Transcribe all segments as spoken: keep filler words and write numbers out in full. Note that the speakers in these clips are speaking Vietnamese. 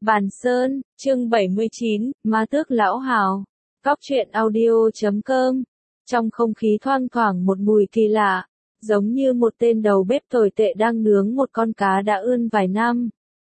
Bàn Sơn, chương bảy mươi chín, Ma Tước Lão Hào. Góc truyện audio chấm com. Trong không khí thoang thoảng một mùi kỳ lạ, giống như một tên đầu bếp tồi tệ đang nướng một con cá đã ươn vài năm.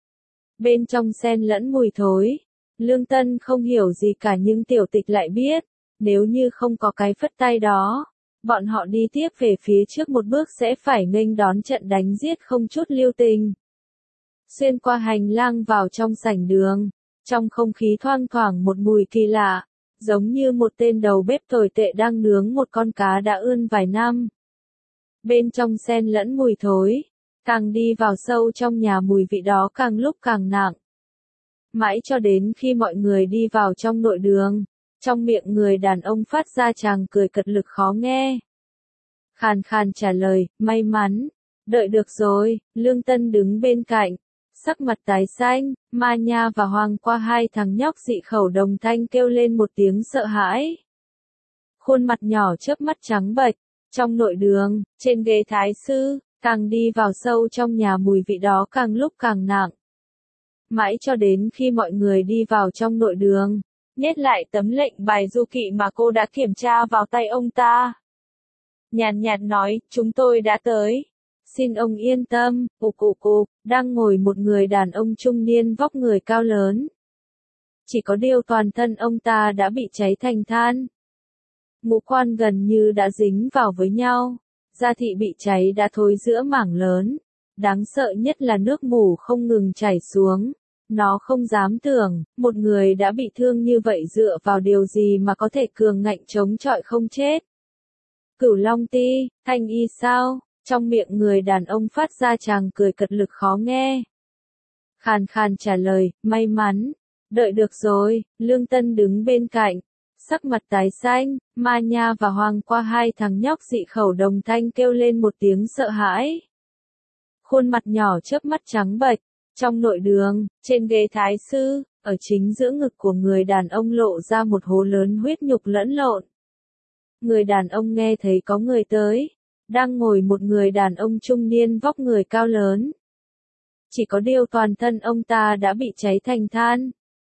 Bên trong xen lẫn mùi thối. Lương Tân không hiểu gì cả nhưng Tiểu Tịch lại biết, nếu như không có cái phất tay đó, bọn họ đi tiếp về phía trước một bước sẽ phải nghênh đón trận đánh giết không chút lưu tình. Xuyên qua hành lang vào trong sảnh đường, trong không khí thoang thoảng một mùi kỳ lạ, giống như một tên đầu bếp tồi tệ đang nướng một con cá đã ươn vài năm. Bên trong xen lẫn mùi thối, càng đi vào sâu trong nhà mùi vị đó càng lúc càng nặng. Mãi cho đến khi mọi người đi vào trong nội đường, trong miệng người đàn ông phát ra tràng cười cật lực khó nghe. Khàn khàn trả lời, may mắn, đợi được rồi. Lương Tân đứng bên cạnh, sắc mặt tái xanh. Ma Nha và Hoàng qua hai thằng nhóc dị khẩu đồng thanh kêu lên một tiếng sợ hãi. Khuôn mặt nhỏ chớp mắt trắng bệch. Trong nội đường, trên ghế thái sư, càng đi vào sâu trong nhà mùi vị đó càng lúc càng nặng. Mãi cho đến khi mọi người đi vào trong nội đường, nhét lại tấm lệnh bài du kỵ mà cô đã kiểm tra vào tay ông ta. Nhàn nhạt nói, chúng tôi đã tới. Xin ông yên tâm. Cục cục cục, đang ngồi một người đàn ông trung niên vóc người cao lớn. Chỉ có điều toàn thân ông ta đã bị cháy thành than. Ngũ quan gần như đã dính vào với nhau, da thị bị cháy đã thối giữa mảng lớn. Đáng sợ nhất là nước mủ không ngừng chảy xuống. Nó không dám tưởng, một người đã bị thương như vậy dựa vào điều gì mà có thể cường ngạnh chống chọi không chết. Cửu Long Ti, Thanh Y sao? Trong miệng người đàn ông phát ra tràng cười cật lực khó nghe. Khàn khàn trả lời, may mắn, đợi được rồi. Lương Tân đứng bên cạnh, sắc mặt tái xanh. Ma Nha và Hoàng qua hai thằng nhóc dị khẩu đồng thanh kêu lên một tiếng sợ hãi. Khuôn mặt nhỏ chớp mắt trắng bệch. Trong nội đường, trên ghế thái sư, ở chính giữa ngực của người đàn ông lộ ra một hố lớn huyết nhục lẫn lộn. Người đàn ông nghe thấy có người tới. Đang ngồi một người đàn ông trung niên vóc người cao lớn. Chỉ có điều toàn thân ông ta đã bị cháy thành than.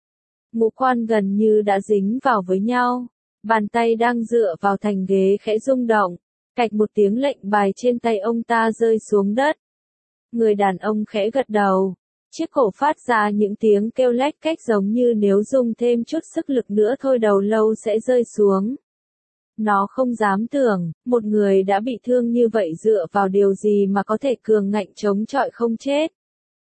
Ngũ quan gần như đã dính vào với nhau. Bàn tay đang dựa vào thành ghế khẽ rung động. Cạch một tiếng lệnh bài trên tay ông ta rơi xuống đất. Người đàn ông khẽ gật đầu. Chiếc cổ phát ra những tiếng kêu lách cách giống như nếu dùng thêm chút sức lực nữa thôi đầu lâu sẽ rơi xuống. Nó không dám tưởng, một người đã bị thương như vậy dựa vào điều gì mà có thể cường ngạnh chống chọi không chết.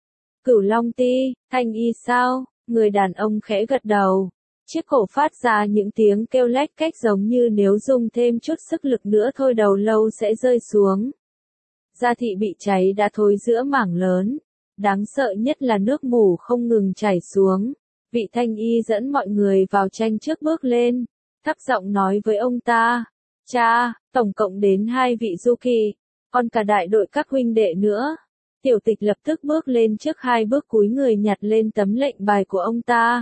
Cửu Long Ti, Thanh Y sao? Người đàn ông khẽ gật đầu. Chiếc cổ phát ra những tiếng kêu lách cách giống như nếu dùng thêm chút sức lực nữa thôi đầu lâu sẽ rơi xuống. Da thị bị cháy đã thối giữa mảng lớn. Đáng sợ nhất là nước mủ không ngừng chảy xuống. Vị Thanh Y dẫn mọi người vào tranh trước bước lên. Thấp giọng nói với ông ta, cha, tổng cộng đến hai vị du kỳ, còn cả đại đội các huynh đệ nữa. Tiểu Tịch lập tức bước lên trước hai bước cúi người nhặt lên tấm lệnh bài của ông ta.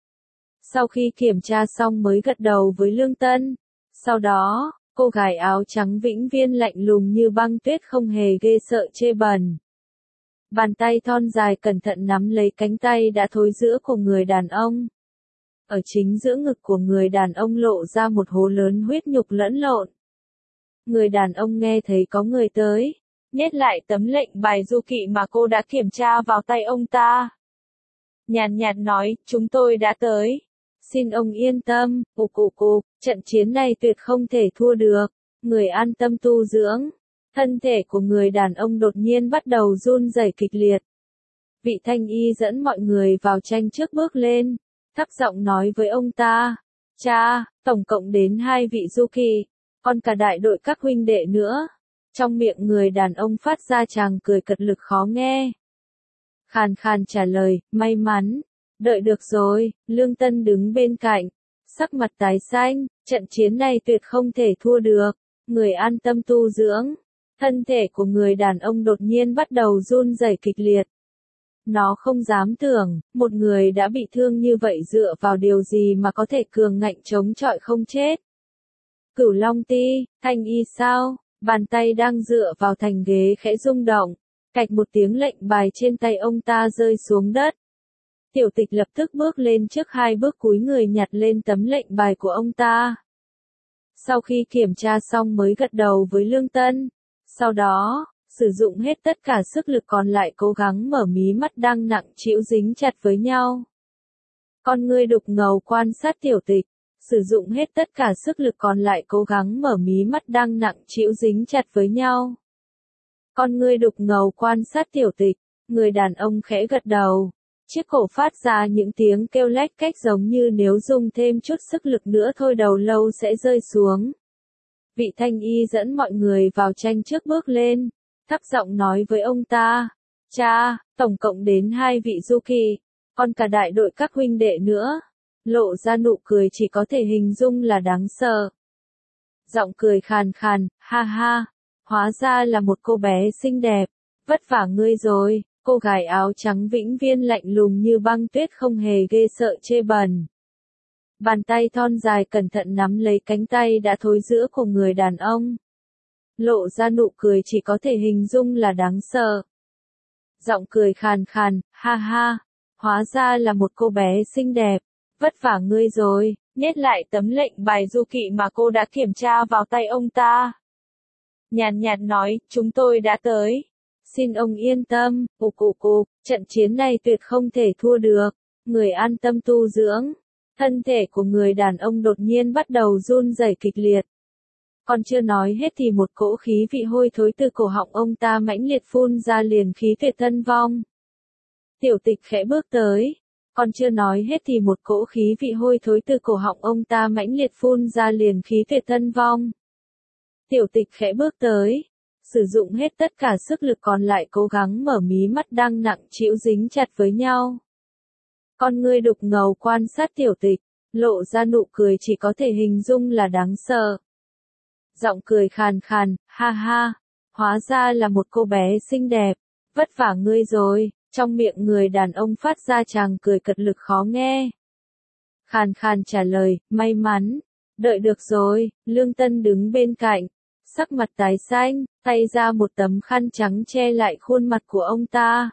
Sau khi kiểm tra xong mới gật đầu với Lương Tân. Sau đó, cô gái áo trắng vĩnh viên lạnh lùng như băng tuyết không hề ghê sợ chê bẩn. Bàn tay thon dài cẩn thận nắm lấy cánh tay đã thối giữa của người đàn ông. Ở chính giữa ngực của người đàn ông lộ ra một hố lớn huyết nhục lẫn lộn. Người đàn ông nghe thấy có người tới, nhét lại tấm lệnh bài du kỵ mà cô đã kiểm tra vào tay ông ta. Nhàn nhạt nói, chúng tôi đã tới. Xin ông yên tâm. Cục cục cục, trận chiến này tuyệt không thể thua được. Người an tâm tu dưỡng. Thân thể của người đàn ông đột nhiên bắt đầu run rẩy kịch liệt. Vị Thanh Y dẫn mọi người vào tranh trước bước lên. Thấp giọng nói với ông ta, cha, tổng cộng đến hai vị du kỳ, còn cả đại đội các huynh đệ nữa. Trong miệng người đàn ông phát ra tràng cười cật lực khó nghe. Khàn khàn trả lời, may mắn, đợi được rồi. Lương Tân đứng bên cạnh, sắc mặt tái xanh, trận chiến này tuyệt không thể thua được. Người an tâm tu dưỡng. Thân thể của người đàn ông đột nhiên bắt đầu run rẩy kịch liệt. Nó không dám tưởng, một người đã bị thương như vậy dựa vào điều gì mà có thể cường ngạnh chống chọi không chết. Cửu Long Ti, Thanh Y sao? Bàn tay đang dựa vào thành ghế khẽ rung động. Cạch một tiếng lệnh bài trên tay ông ta rơi xuống đất. Tiểu Tịch lập tức bước lên trước hai bước cúi người nhặt lên tấm lệnh bài của ông ta. Sau khi kiểm tra xong mới gật đầu với Lương Tân. Sau đó, sử dụng hết tất cả sức lực còn lại cố gắng mở mí mắt đang nặng trĩu dính chặt với nhau. Con ngươi đục ngầu quan sát Tiểu Tịch, sử dụng hết tất cả sức lực còn lại cố gắng mở mí mắt đang nặng trĩu dính chặt với nhau. Con ngươi đục ngầu quan sát Tiểu Tịch, người đàn ông khẽ gật đầu. Chiếc cổ phát ra những tiếng kêu lách cách giống như nếu dùng thêm chút sức lực nữa thôi đầu lâu sẽ rơi xuống. Vị thanh y dẫn mọi người vào tranh trước bước lên, thấp giọng nói với ông ta. Cha, tổng cộng đến hai vị du kỳ, còn cả đại đội các huynh đệ nữa. Lộ ra nụ cười chỉ có thể hình dung là đáng sợ. Giọng cười khàn khàn, ha ha, hóa ra là một cô bé xinh đẹp, vất vả ngươi rồi. Cô gái áo trắng vĩnh viên lạnh lùng như băng tuyết không hề ghê sợ chê bẩn. Bàn tay thon dài cẩn thận nắm lấy cánh tay đã thối rữa của người đàn ông. Lộ ra nụ cười chỉ có thể hình dung là đáng sợ. Giọng cười khàn khàn, ha ha, hóa ra là một cô bé xinh đẹp, vất vả ngươi rồi, nhét lại tấm lệnh bài du kỵ mà cô đã kiểm tra vào tay ông ta. Nhàn nhạt nói, chúng tôi đã tới. Xin ông yên tâm, cục cục cục, trận chiến này tuyệt không thể thua được. Người an tâm tu dưỡng. Thân thể của người đàn ông đột nhiên bắt đầu run rẩy kịch liệt. Còn chưa nói hết thì một cỗ khí vị hôi thối từ cổ họng ông ta mãnh liệt phun ra liền khí tuyệt thân vong. Tiểu Tịch khẽ bước tới. Còn chưa nói hết thì một cỗ khí vị hôi thối từ cổ họng ông ta mãnh liệt phun ra liền khí tuyệt thân vong. Tiểu Tịch khẽ bước tới. Sử dụng hết tất cả sức lực còn lại cố gắng mở mí mắt đang nặng trĩu dính chặt với nhau. Con ngươi đục ngầu quan sát Tiểu Tịch, lộ ra nụ cười chỉ có thể hình dung là đáng sợ. Giọng cười khàn khàn, ha ha, hóa ra là một cô bé xinh đẹp, vất vả ngươi rồi, trong miệng người đàn ông phát ra tràng cười cật lực khó nghe. Khàn khàn trả lời, may mắn, đợi được rồi, Lương Tân đứng bên cạnh. Sắc mặt tái xanh, tay ra một tấm khăn trắng che lại khuôn mặt của ông ta.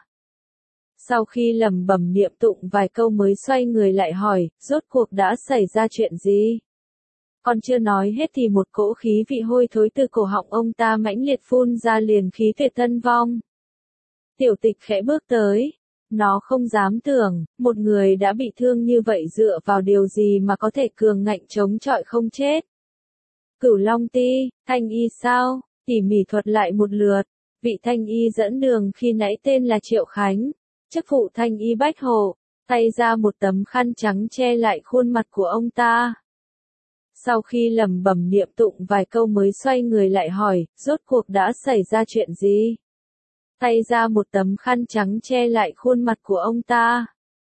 Sau khi lẩm bẩm niệm tụng vài câu mới xoay người lại hỏi, rốt cuộc đã xảy ra chuyện gì? Còn chưa nói hết thì một cỗ khí vị hôi thối từ cổ họng ông ta mãnh liệt phun ra liền khí tuyệt thân vong. Tiểu Tịch khẽ bước tới. Nó không dám tưởng, một người đã bị thương như vậy dựa vào điều gì mà có thể cường ngạnh chống chọi không chết. Cửu Long Ti, thanh y sao? Tỉ mỉ thuật lại một lượt. Vị thanh y dẫn đường khi nãy tên là Triệu Khánh. Chức vụ thanh y Bách Hộ. Tay ra một tấm khăn trắng che lại khuôn mặt của ông ta. Sau khi lẩm bẩm niệm tụng vài câu mới xoay người lại hỏi, rốt cuộc đã xảy ra chuyện gì? Tay ra một tấm khăn trắng che lại khuôn mặt của ông ta.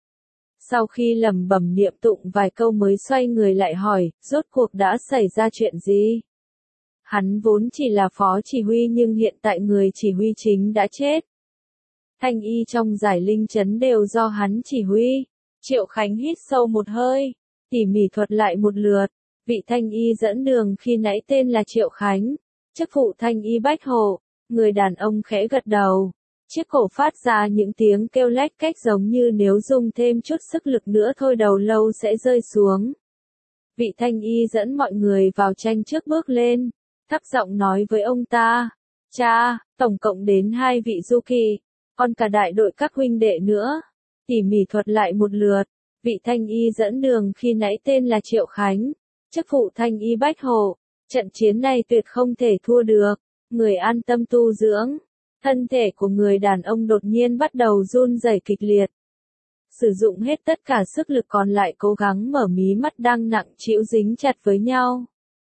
Sau khi lẩm bẩm niệm tụng vài câu mới xoay người lại hỏi, rốt cuộc đã xảy ra chuyện gì? Hắn vốn chỉ là phó chỉ huy nhưng hiện tại người chỉ huy chính đã chết. Thanh y trong giải linh trấn đều do hắn chỉ huy. Triệu Khánh hít sâu một hơi, tỉ mỉ thuật lại một lượt. Vị thanh y dẫn đường khi nãy tên là Triệu Khánh. Chức vụ thanh y Bách Hộ. Người đàn ông khẽ gật đầu. Chiếc cổ phát ra những tiếng kêu lách cách giống như nếu dùng thêm chút sức lực nữa thôi đầu lâu sẽ rơi xuống. Vị thanh y dẫn mọi người vào tranh trước bước lên, thấp giọng nói với ông ta. Cha, tổng cộng đến hai vị du kỳ, còn cả đại đội các huynh đệ nữa. Tỉ mỉ thuật lại một lượt. Vị thanh y dẫn đường khi nãy tên là Triệu Khánh. Chức vụ thanh y Bách Hộ. Trận chiến này tuyệt không thể thua được. Người an tâm tu dưỡng. Thân thể của người đàn ông đột nhiên bắt đầu run rẩy kịch liệt. Sử dụng hết tất cả sức lực còn lại cố gắng mở mí mắt đang nặng trĩu dính chặt với nhau.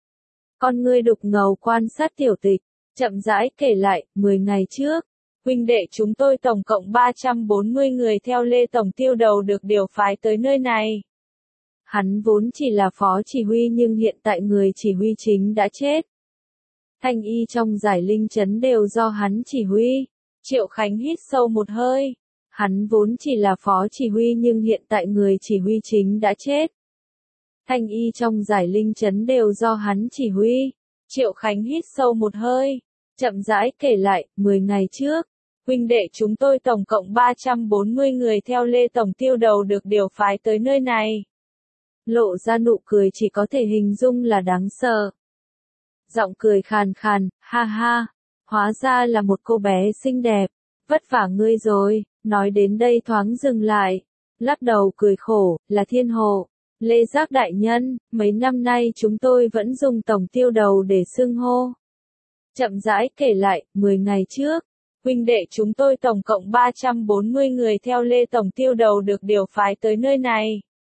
Con ngươi đục ngầu quan sát Tiểu Tịch, chậm rãi kể lại, mười ngày trước, huynh đệ chúng tôi tổng cộng ba trăm bốn mươi người theo Lê Tổng Tiêu Đầu được điều phái tới nơi này. Hắn vốn chỉ là phó chỉ huy nhưng hiện tại người chỉ huy chính đã chết. Thanh y trong giải linh trấn đều do hắn chỉ huy. Triệu Khánh hít sâu một hơi. Hắn vốn chỉ là phó chỉ huy nhưng hiện tại người chỉ huy chính đã chết. Thanh y trong giải linh trấn đều do hắn chỉ huy. Triệu Khánh hít sâu một hơi. Chậm rãi kể lại, mười ngày trước, huynh đệ chúng tôi tổng cộng ba trăm bốn mươi người theo Lê Tổng Tiêu đầu được điều phái tới nơi này. Lộ ra nụ cười chỉ có thể hình dung là đáng sợ. Giọng cười khàn khàn, ha ha, hóa ra là một cô bé xinh đẹp, vất vả ngươi rồi, nói đến đây thoáng dừng lại, lắc đầu cười khổ, là Thiên Hộ, Lê Giác đại nhân, mấy năm nay chúng tôi vẫn dùng Tổng Tiêu đầu để xưng hô. Chậm rãi kể lại, mười ngày trước, huynh đệ chúng tôi tổng cộng ba trăm bốn mươi người theo Lê Tổng Tiêu đầu được điều phái tới nơi này.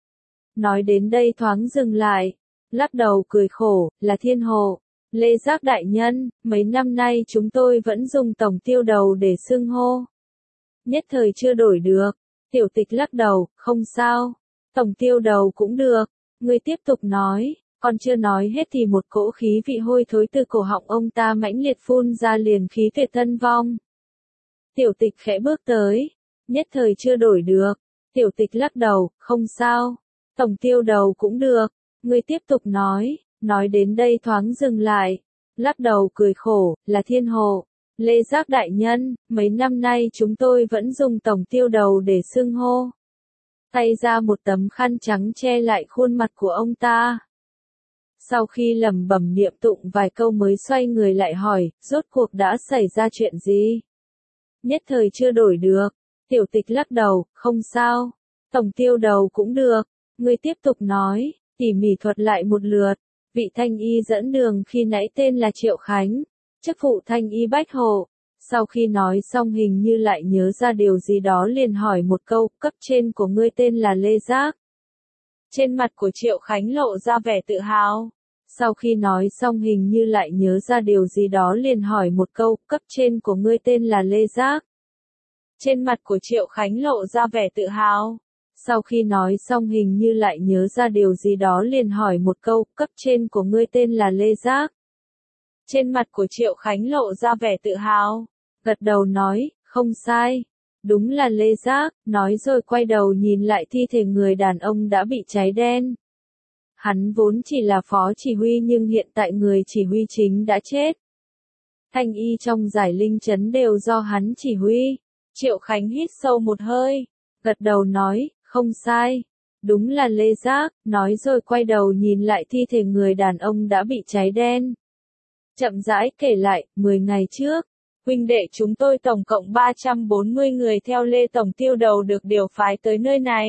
Nói đến đây thoáng dừng lại, lắc đầu cười khổ, là Thiên Hộ, Lê Giác đại nhân, mấy năm nay chúng tôi vẫn dùng Tổng Tiêu đầu để xưng hô. Nhất thời chưa đổi được, Tiểu Tịch lắc đầu, không sao, Tổng Tiêu đầu cũng được, người tiếp tục nói, còn chưa nói hết thì một cỗ khí vị hôi thối từ cổ họng ông ta mãnh liệt phun ra liền khí tuyệt thân vong. Tiểu Tịch khẽ bước tới, nhất thời chưa đổi được, Tiểu Tịch lắc đầu, không sao, Tổng Tiêu đầu cũng được, người tiếp tục nói, nói đến đây thoáng dừng lại, lắc đầu cười khổ, là Thiên Hộ, Lê Giác đại nhân, mấy năm nay chúng tôi vẫn dùng Tổng Tiêu đầu để xưng hô. Tay ra một tấm khăn trắng che lại khuôn mặt của ông ta. Sau khi lẩm bẩm niệm tụng vài câu mới xoay người lại hỏi, rốt cuộc đã xảy ra chuyện gì? Nhất thời chưa đổi được, Tiểu Tịch lắc đầu, không sao, Tổng Tiêu đầu cũng được, người tiếp tục nói, tỉ mỉ thuật lại một lượt, vị thanh y dẫn đường khi nãy tên là Triệu Khánh, chức phụ thanh y Bách Hộ. Sau khi nói xong hình như lại nhớ ra điều gì đó liền hỏi một câu, cấp trên của ngươi tên là Lê Giác. Trên mặt của Triệu Khánh lộ ra vẻ tự hào. Sau khi nói xong hình như lại nhớ ra điều gì đó liền hỏi một câu, cấp trên của ngươi tên là Lê Giác. Trên mặt của Triệu Khánh lộ ra vẻ tự hào. Sau khi nói xong hình như lại nhớ ra điều gì đó liền hỏi một câu, cấp trên của ngươi tên là Lê Giác. Trên mặt của Triệu Khánh lộ ra vẻ tự hào. Gật đầu nói, không sai. Đúng là Lê Giác, nói rồi quay đầu nhìn lại thi thể người đàn ông đã bị cháy đen. Hắn vốn chỉ là phó chỉ huy nhưng hiện tại người chỉ huy chính đã chết. Thanh y trong giải linh trấn đều do hắn chỉ huy. Triệu Khánh hít sâu một hơi, gật đầu nói, không sai. Đúng là Lê Giác, nói rồi quay đầu nhìn lại thi thể người đàn ông đã bị cháy đen. Chậm rãi kể lại, mười ngày trước, huynh đệ chúng tôi tổng cộng ba trăm bốn mươi người theo Lê Tổng Tiêu đầu được điều phái tới nơi này.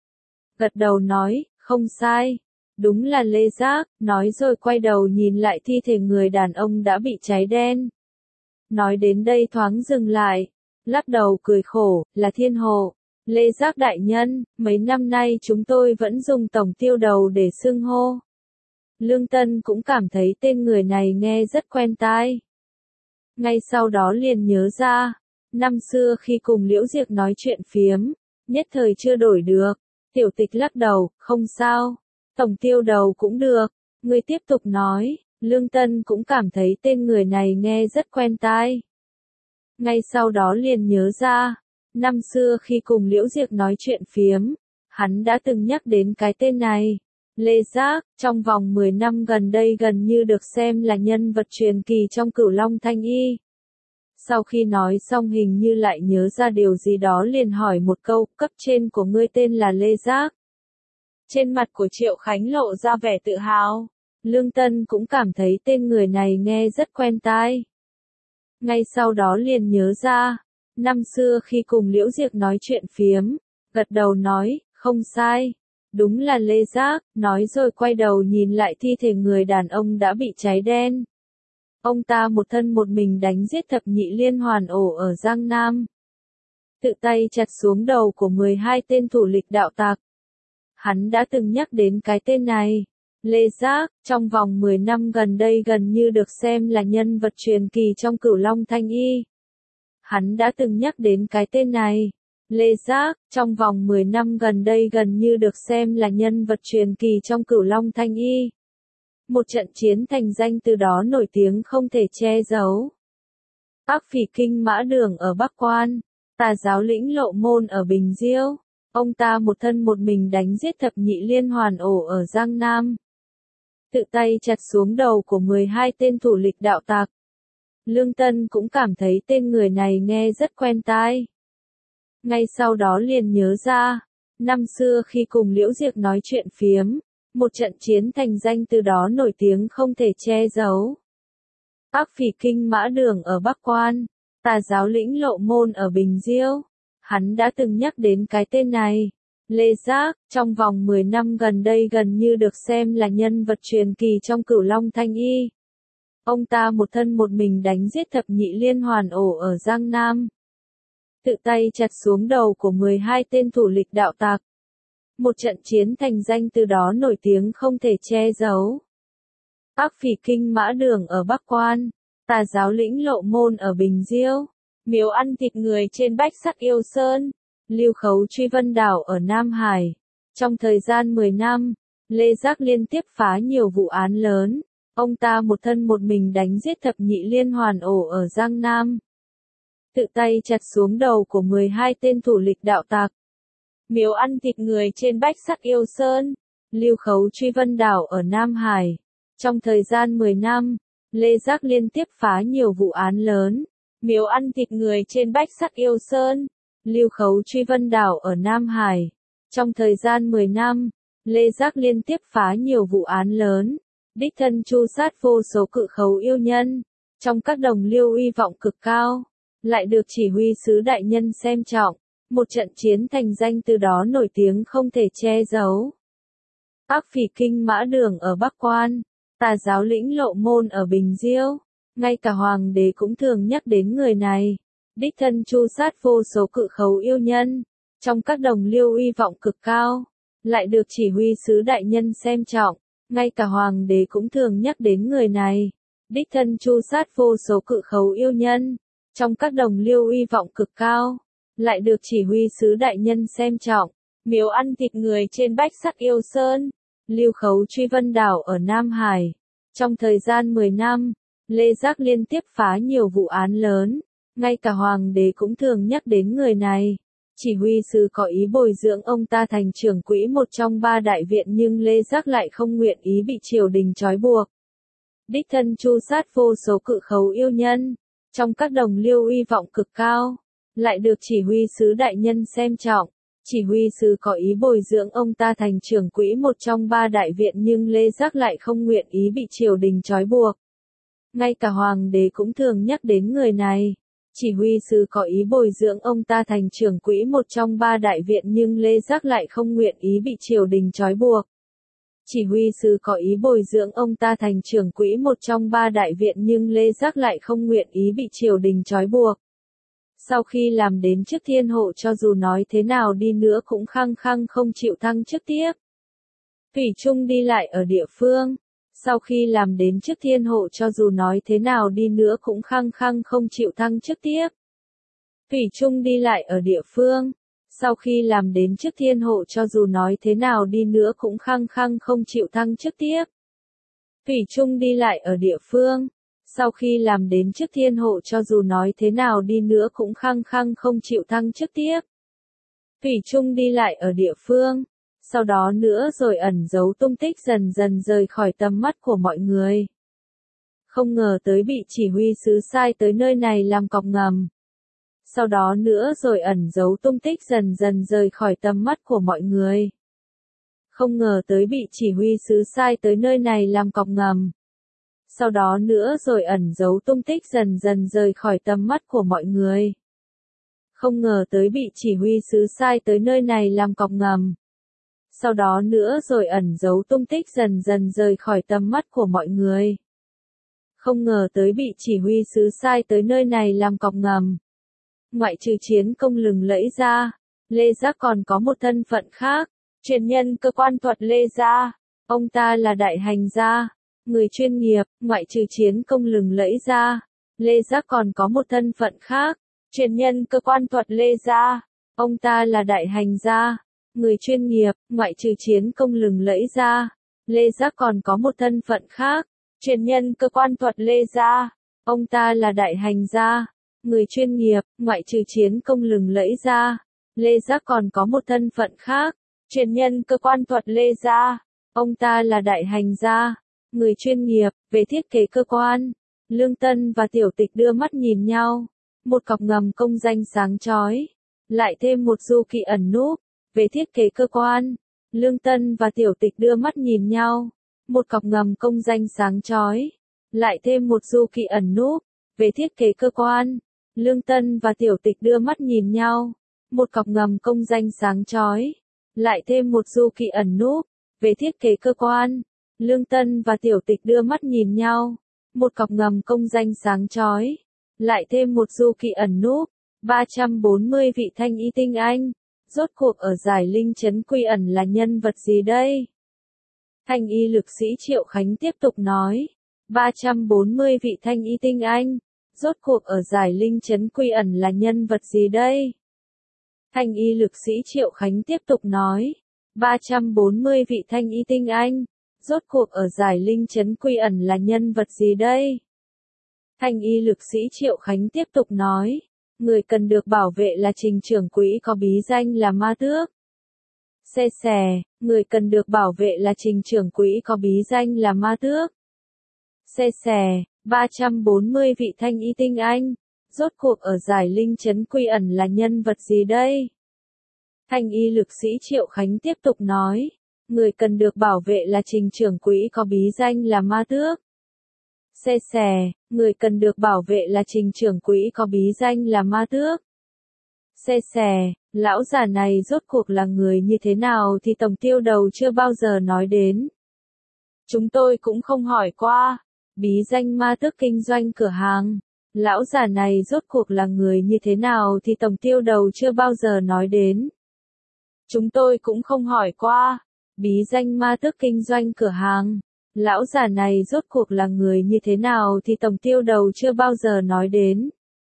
Gật đầu nói, không sai. Đúng là Lê Giác, nói rồi quay đầu nhìn lại thi thể người đàn ông đã bị cháy đen. Nói đến đây thoáng dừng lại, lắc đầu cười khổ, là Thiên Hộ, Lê Giác đại nhân, mấy năm nay chúng tôi vẫn dùng Tổng Tiêu đầu để xưng hô. Lương Tân cũng cảm thấy tên người này nghe rất quen tai. Ngay sau đó liền nhớ ra, năm xưa khi cùng Liễu Diệc nói chuyện phiếm, nhất thời chưa đổi được, Tiểu Tịch lắc đầu, không sao, Tổng Tiêu đầu cũng được, người tiếp tục nói, Lương Tân cũng cảm thấy tên người này nghe rất quen tai. Ngay sau đó liền nhớ ra, năm xưa khi cùng Liễu Diệc nói chuyện phiếm, hắn đã từng nhắc đến cái tên này. Lê Giác, trong vòng mười năm gần đây gần như được xem là nhân vật truyền kỳ trong Cửu Long Thanh Y. Sau khi nói xong hình như lại nhớ ra điều gì đó liền hỏi một câu, cấp trên của ngươi tên là Lê Giác. Trên mặt của Triệu Khánh lộ ra vẻ tự hào. Lương Tân cũng cảm thấy tên người này nghe rất quen tai. Ngay sau đó liền nhớ ra, năm xưa khi cùng Liễu Diệc nói chuyện phiếm, gật đầu nói, không sai. Đúng là Lê Giác, nói rồi quay đầu nhìn lại thi thể người đàn ông đã bị cháy đen. Ông ta một thân một mình đánh giết thập nhị liên hoàn ổ ở Giang Nam. Tự tay chặt xuống đầu của mười hai tên thủ lịch đạo tặc. Hắn đã từng nhắc đến cái tên này. Lê Giác, trong vòng mười năm gần đây gần như được xem là nhân vật truyền kỳ trong Cửu Long Thanh Y. Hắn đã từng nhắc đến cái tên này. Lê Giác, trong vòng mười năm gần đây gần như được xem là nhân vật truyền kỳ trong Cửu Long Thanh Y. Một trận chiến thành danh từ đó nổi tiếng không thể che giấu. Ác Phỉ Kinh Mã Đường ở Bắc Quan, Tà Giáo Lĩnh Lộ Môn ở Bình Diêu, ông ta một thân một mình đánh giết thập nhị liên hoàn ổ ở Giang Nam. Tự tay chặt xuống đầu của mười hai tên thủ lịch đạo tặc. Lương Tân cũng cảm thấy tên người này nghe rất quen tai. Ngay sau đó liền nhớ ra, năm xưa khi cùng Liễu Diệp nói chuyện phiếm, một trận chiến thành danh từ đó nổi tiếng không thể che giấu. Ác Phỉ Kinh Mã Đường ở Bắc Quan, Tà Giáo Lĩnh Lộ Môn ở Bình Diêu, hắn đã từng nhắc đến cái tên này. Lê Giác, trong vòng mười năm gần đây gần như được xem là nhân vật truyền kỳ trong Cửu Long Thanh Y. Ông ta một thân một mình đánh giết thập nhị liên hoàn ổ ở Giang Nam. Tự tay chặt xuống đầu của mười hai tên thủ lịch đạo tặc. Một trận chiến thành danh từ đó nổi tiếng không thể che giấu. Ác Phỉ Kinh Mã Đường ở Bắc Quan, Tà Giáo Lĩnh Lộ Môn ở Bình Diêu, Miếu Ăn Thịt Người trên Bách Sắc Yêu Sơn, Lưu Khấu Truy Vân Đảo ở Nam Hải. Trong thời gian mười năm, Lê Giác liên tiếp phá nhiều vụ án lớn. Ông ta một thân một mình đánh giết thập nhị liên hoàn ổ ở Giang Nam. Tự tay chặt xuống đầu của mười hai tên thủ lịch đạo tặc. Miếu Ăn Thịt Người trên Bách Sắc Yêu Sơn, Lưu Khấu Truy Vân Đảo ở Nam Hải. Trong thời gian mười năm, Lê Giác liên tiếp phá nhiều vụ án lớn. Miếu Ăn Thịt Người trên Bách Sắc Yêu Sơn, Lưu Khấu Truy Vân Đảo ở Nam Hải. Trong thời gian mười năm, Lê Giác liên tiếp phá nhiều vụ án lớn. Đích thân tru sát vô số cự khấu yêu nhân. Trong các đồng liêu uy vọng cực cao, lại được chỉ huy sứ đại nhân xem trọng. Một trận chiến thành danh từ đó nổi tiếng không thể che giấu. Ác Phỉ Kinh Mã Đường ở Bắc Quan, Tà Giáo Lĩnh Lộ Môn ở Bình Diêu, ngay cả hoàng đế cũng thường nhắc đến người này. Đích thân tru sát vô số cự khấu yêu nhân, trong các đồng liêu uy vọng cực cao, lại được chỉ huy sứ đại nhân xem trọng. Ngay cả hoàng đế cũng thường nhắc đến người này. Đích thân tru sát vô số cự khấu yêu nhân, trong các đồng liêu uy vọng cực cao, lại được chỉ huy sứ đại nhân xem trọng. Miếu Ăn Thịt Người trên Bách Sắc Yêu Sơn, Lưu Khấu Truy Vân Đảo ở Nam Hải. Trong thời gian mười năm, Lê Giác liên tiếp phá nhiều vụ án lớn. Ngay cả hoàng đế cũng thường nhắc đến người này. Chỉ huy sứ có ý bồi dưỡng ông ta thành trưởng quỹ một trong ba đại viện, nhưng Lê Giác lại không nguyện ý bị triều đình trói buộc. Đích thân tru sát vô số cự khấu yêu nhân, trong các đồng liêu uy vọng cực cao, lại được chỉ huy sứ đại nhân xem trọng. Chỉ huy sứ có ý bồi dưỡng ông ta thành trưởng quỹ một trong ba đại viện, nhưng Lê Giác lại không nguyện ý bị triều đình trói buộc. Ngay cả hoàng đế cũng thường nhắc đến người này. Chỉ huy sứ có ý bồi dưỡng ông ta thành trưởng quỹ một trong ba đại viện, nhưng Lê Giác lại không nguyện ý bị triều đình trói buộc. Chỉ huy sứ có ý bồi dưỡng ông ta thành trưởng quỹ một trong ba đại viện, nhưng Lê Giác lại không nguyện ý bị triều đình trói buộc. Sau khi làm đến chức thiên hộ, cho dù nói thế nào đi nữa cũng khăng khăng không chịu thăng chức tiếp. Thủy chung đi lại ở địa phương. Sau khi làm đến chức thiên hộ, cho dù nói thế nào đi nữa cũng khăng khăng không chịu thăng chức tiếp. Thủy chung đi lại ở địa phương. Sau khi làm đến chức thiên hộ, cho dù nói thế nào đi nữa cũng khăng khăng không chịu thăng chức tiếp. Thủy chung đi lại ở địa phương. Sau khi làm đến chức thiên hộ, cho dù nói thế nào đi nữa cũng khăng khăng không chịu thăng chức tiếp. Thủy chung đi lại ở địa phương. Sau đó nữa rồi ẩn giấu tung tích, dần dần rời khỏi tầm mắt của mọi người. Không ngờ tới bị chỉ huy sứ sai tới nơi này làm cọc ngầm. Sau đó nữa rồi ẩn giấu tung tích, dần dần rời khỏi tầm mắt của mọi người. Không ngờ tới bị chỉ huy sứ sai tới nơi này làm cọc ngầm. Sau đó nữa rồi ẩn giấu tung tích, dần dần rời khỏi tầm mắt của mọi người. Không ngờ tới bị chỉ huy sứ sai tới nơi này làm cọc ngầm. Sau đó nữa rồi ẩn giấu tung tích, dần dần rời khỏi tầm mắt của mọi người. Không ngờ tới bị chỉ huy sứ sai tới nơi này làm cọc ngầm. Ngoại trừ chiến công lừng lẫy ra, Lê Giác còn có một thân phận khác. Truyền nhân cơ quan thuật Lê Gia. Ông ta là đại hành gia, người chuyên nghiệp. Ngoại trừ chiến công lừng lẫy ra, Lê Giác còn có một thân phận khác. Truyền nhân cơ quan thuật Lê Gia. Ông ta là đại hành gia, người chuyên nghiệp. Ngoại trừ chiến công lừng lẫy ra, Lê Giác còn có một thân phận khác. Truyền nhân cơ quan thuật Lê Gia. Ông ta là đại hành gia, người chuyên nghiệp. Ngoại trừ chiến công lừng lẫy ra, Lê Giác còn có một thân phận khác. Truyền nhân cơ quan thuật Lê Gia. Ông ta là đại hành gia, người chuyên nghiệp, về thiết kế cơ quan. Lương Tân và Tiểu Tịch đưa mắt nhìn nhau. Một cọc ngầm công danh sáng chói. Lại thêm một du kỵ ẩn núp. Về thiết kế cơ quan. Lương Tân và Tiểu Tịch đưa mắt nhìn nhau. Một cọc ngầm công danh sáng chói. Lại thêm một du kỵ ẩn núp. Về thiết kế cơ quan. Lương Tân và Tiểu Tịch đưa mắt nhìn nhau. Một cọc ngầm công danh sáng chói. Lại thêm một du kỵ ẩn núp. Về thiết kế cơ quan. Lương Tân và Tiểu Tịch đưa mắt nhìn nhau. Một cọc ngầm công danh sáng chói. Lại thêm một du kỵ ẩn núp. ba trăm bốn mươi vị thanh y tinh anh. Rốt cuộc ở giải linh trấn quy ẩn là nhân vật gì đây? Thanh y lực sĩ Triệu Khánh tiếp tục nói. ba trăm bốn mươi vị thanh y tinh anh. Rốt cuộc ở giải linh trấn quy ẩn là nhân vật gì đây? Thanh y lực sĩ Triệu Khánh tiếp tục nói. ba trăm bốn mươi vị thanh y tinh anh. Rốt cuộc ở giải linh trấn quy ẩn là nhân vật gì đây? Thanh y lực sĩ Triệu Khánh tiếp tục nói. Người cần được bảo vệ là Trình trưởng quỹ có bí danh là Ma Tước. Xe xè, người cần được bảo vệ là Trình trưởng quỹ có bí danh là Ma Tước. Xe xè, ba trăm bốn mươi vị thanh y tinh anh. Rốt cuộc ở giải linh trấn quy ẩn là nhân vật gì đây? Thanh y lực sĩ Triệu Khánh tiếp tục nói. Người cần được bảo vệ là Trình trưởng quỹ có bí danh là Ma Tước. Xe xè, người cần được bảo vệ là Trình trưởng quỹ có bí danh là Ma Tước. Xe xè, lão già này rốt cuộc là người như thế nào thì Tổng Tiêu Đầu chưa bao giờ nói đến. Chúng tôi cũng không hỏi qua. Bí danh Ma Tước kinh doanh cửa hàng. Lão già này rốt cuộc là người như thế nào thì Tổng Tiêu Đầu chưa bao giờ nói đến. Chúng tôi cũng không hỏi qua. Bí danh Ma Tước kinh doanh cửa hàng. Lão già này rốt cuộc là người như thế nào thì Tổng Tiêu Đầu chưa bao giờ nói đến.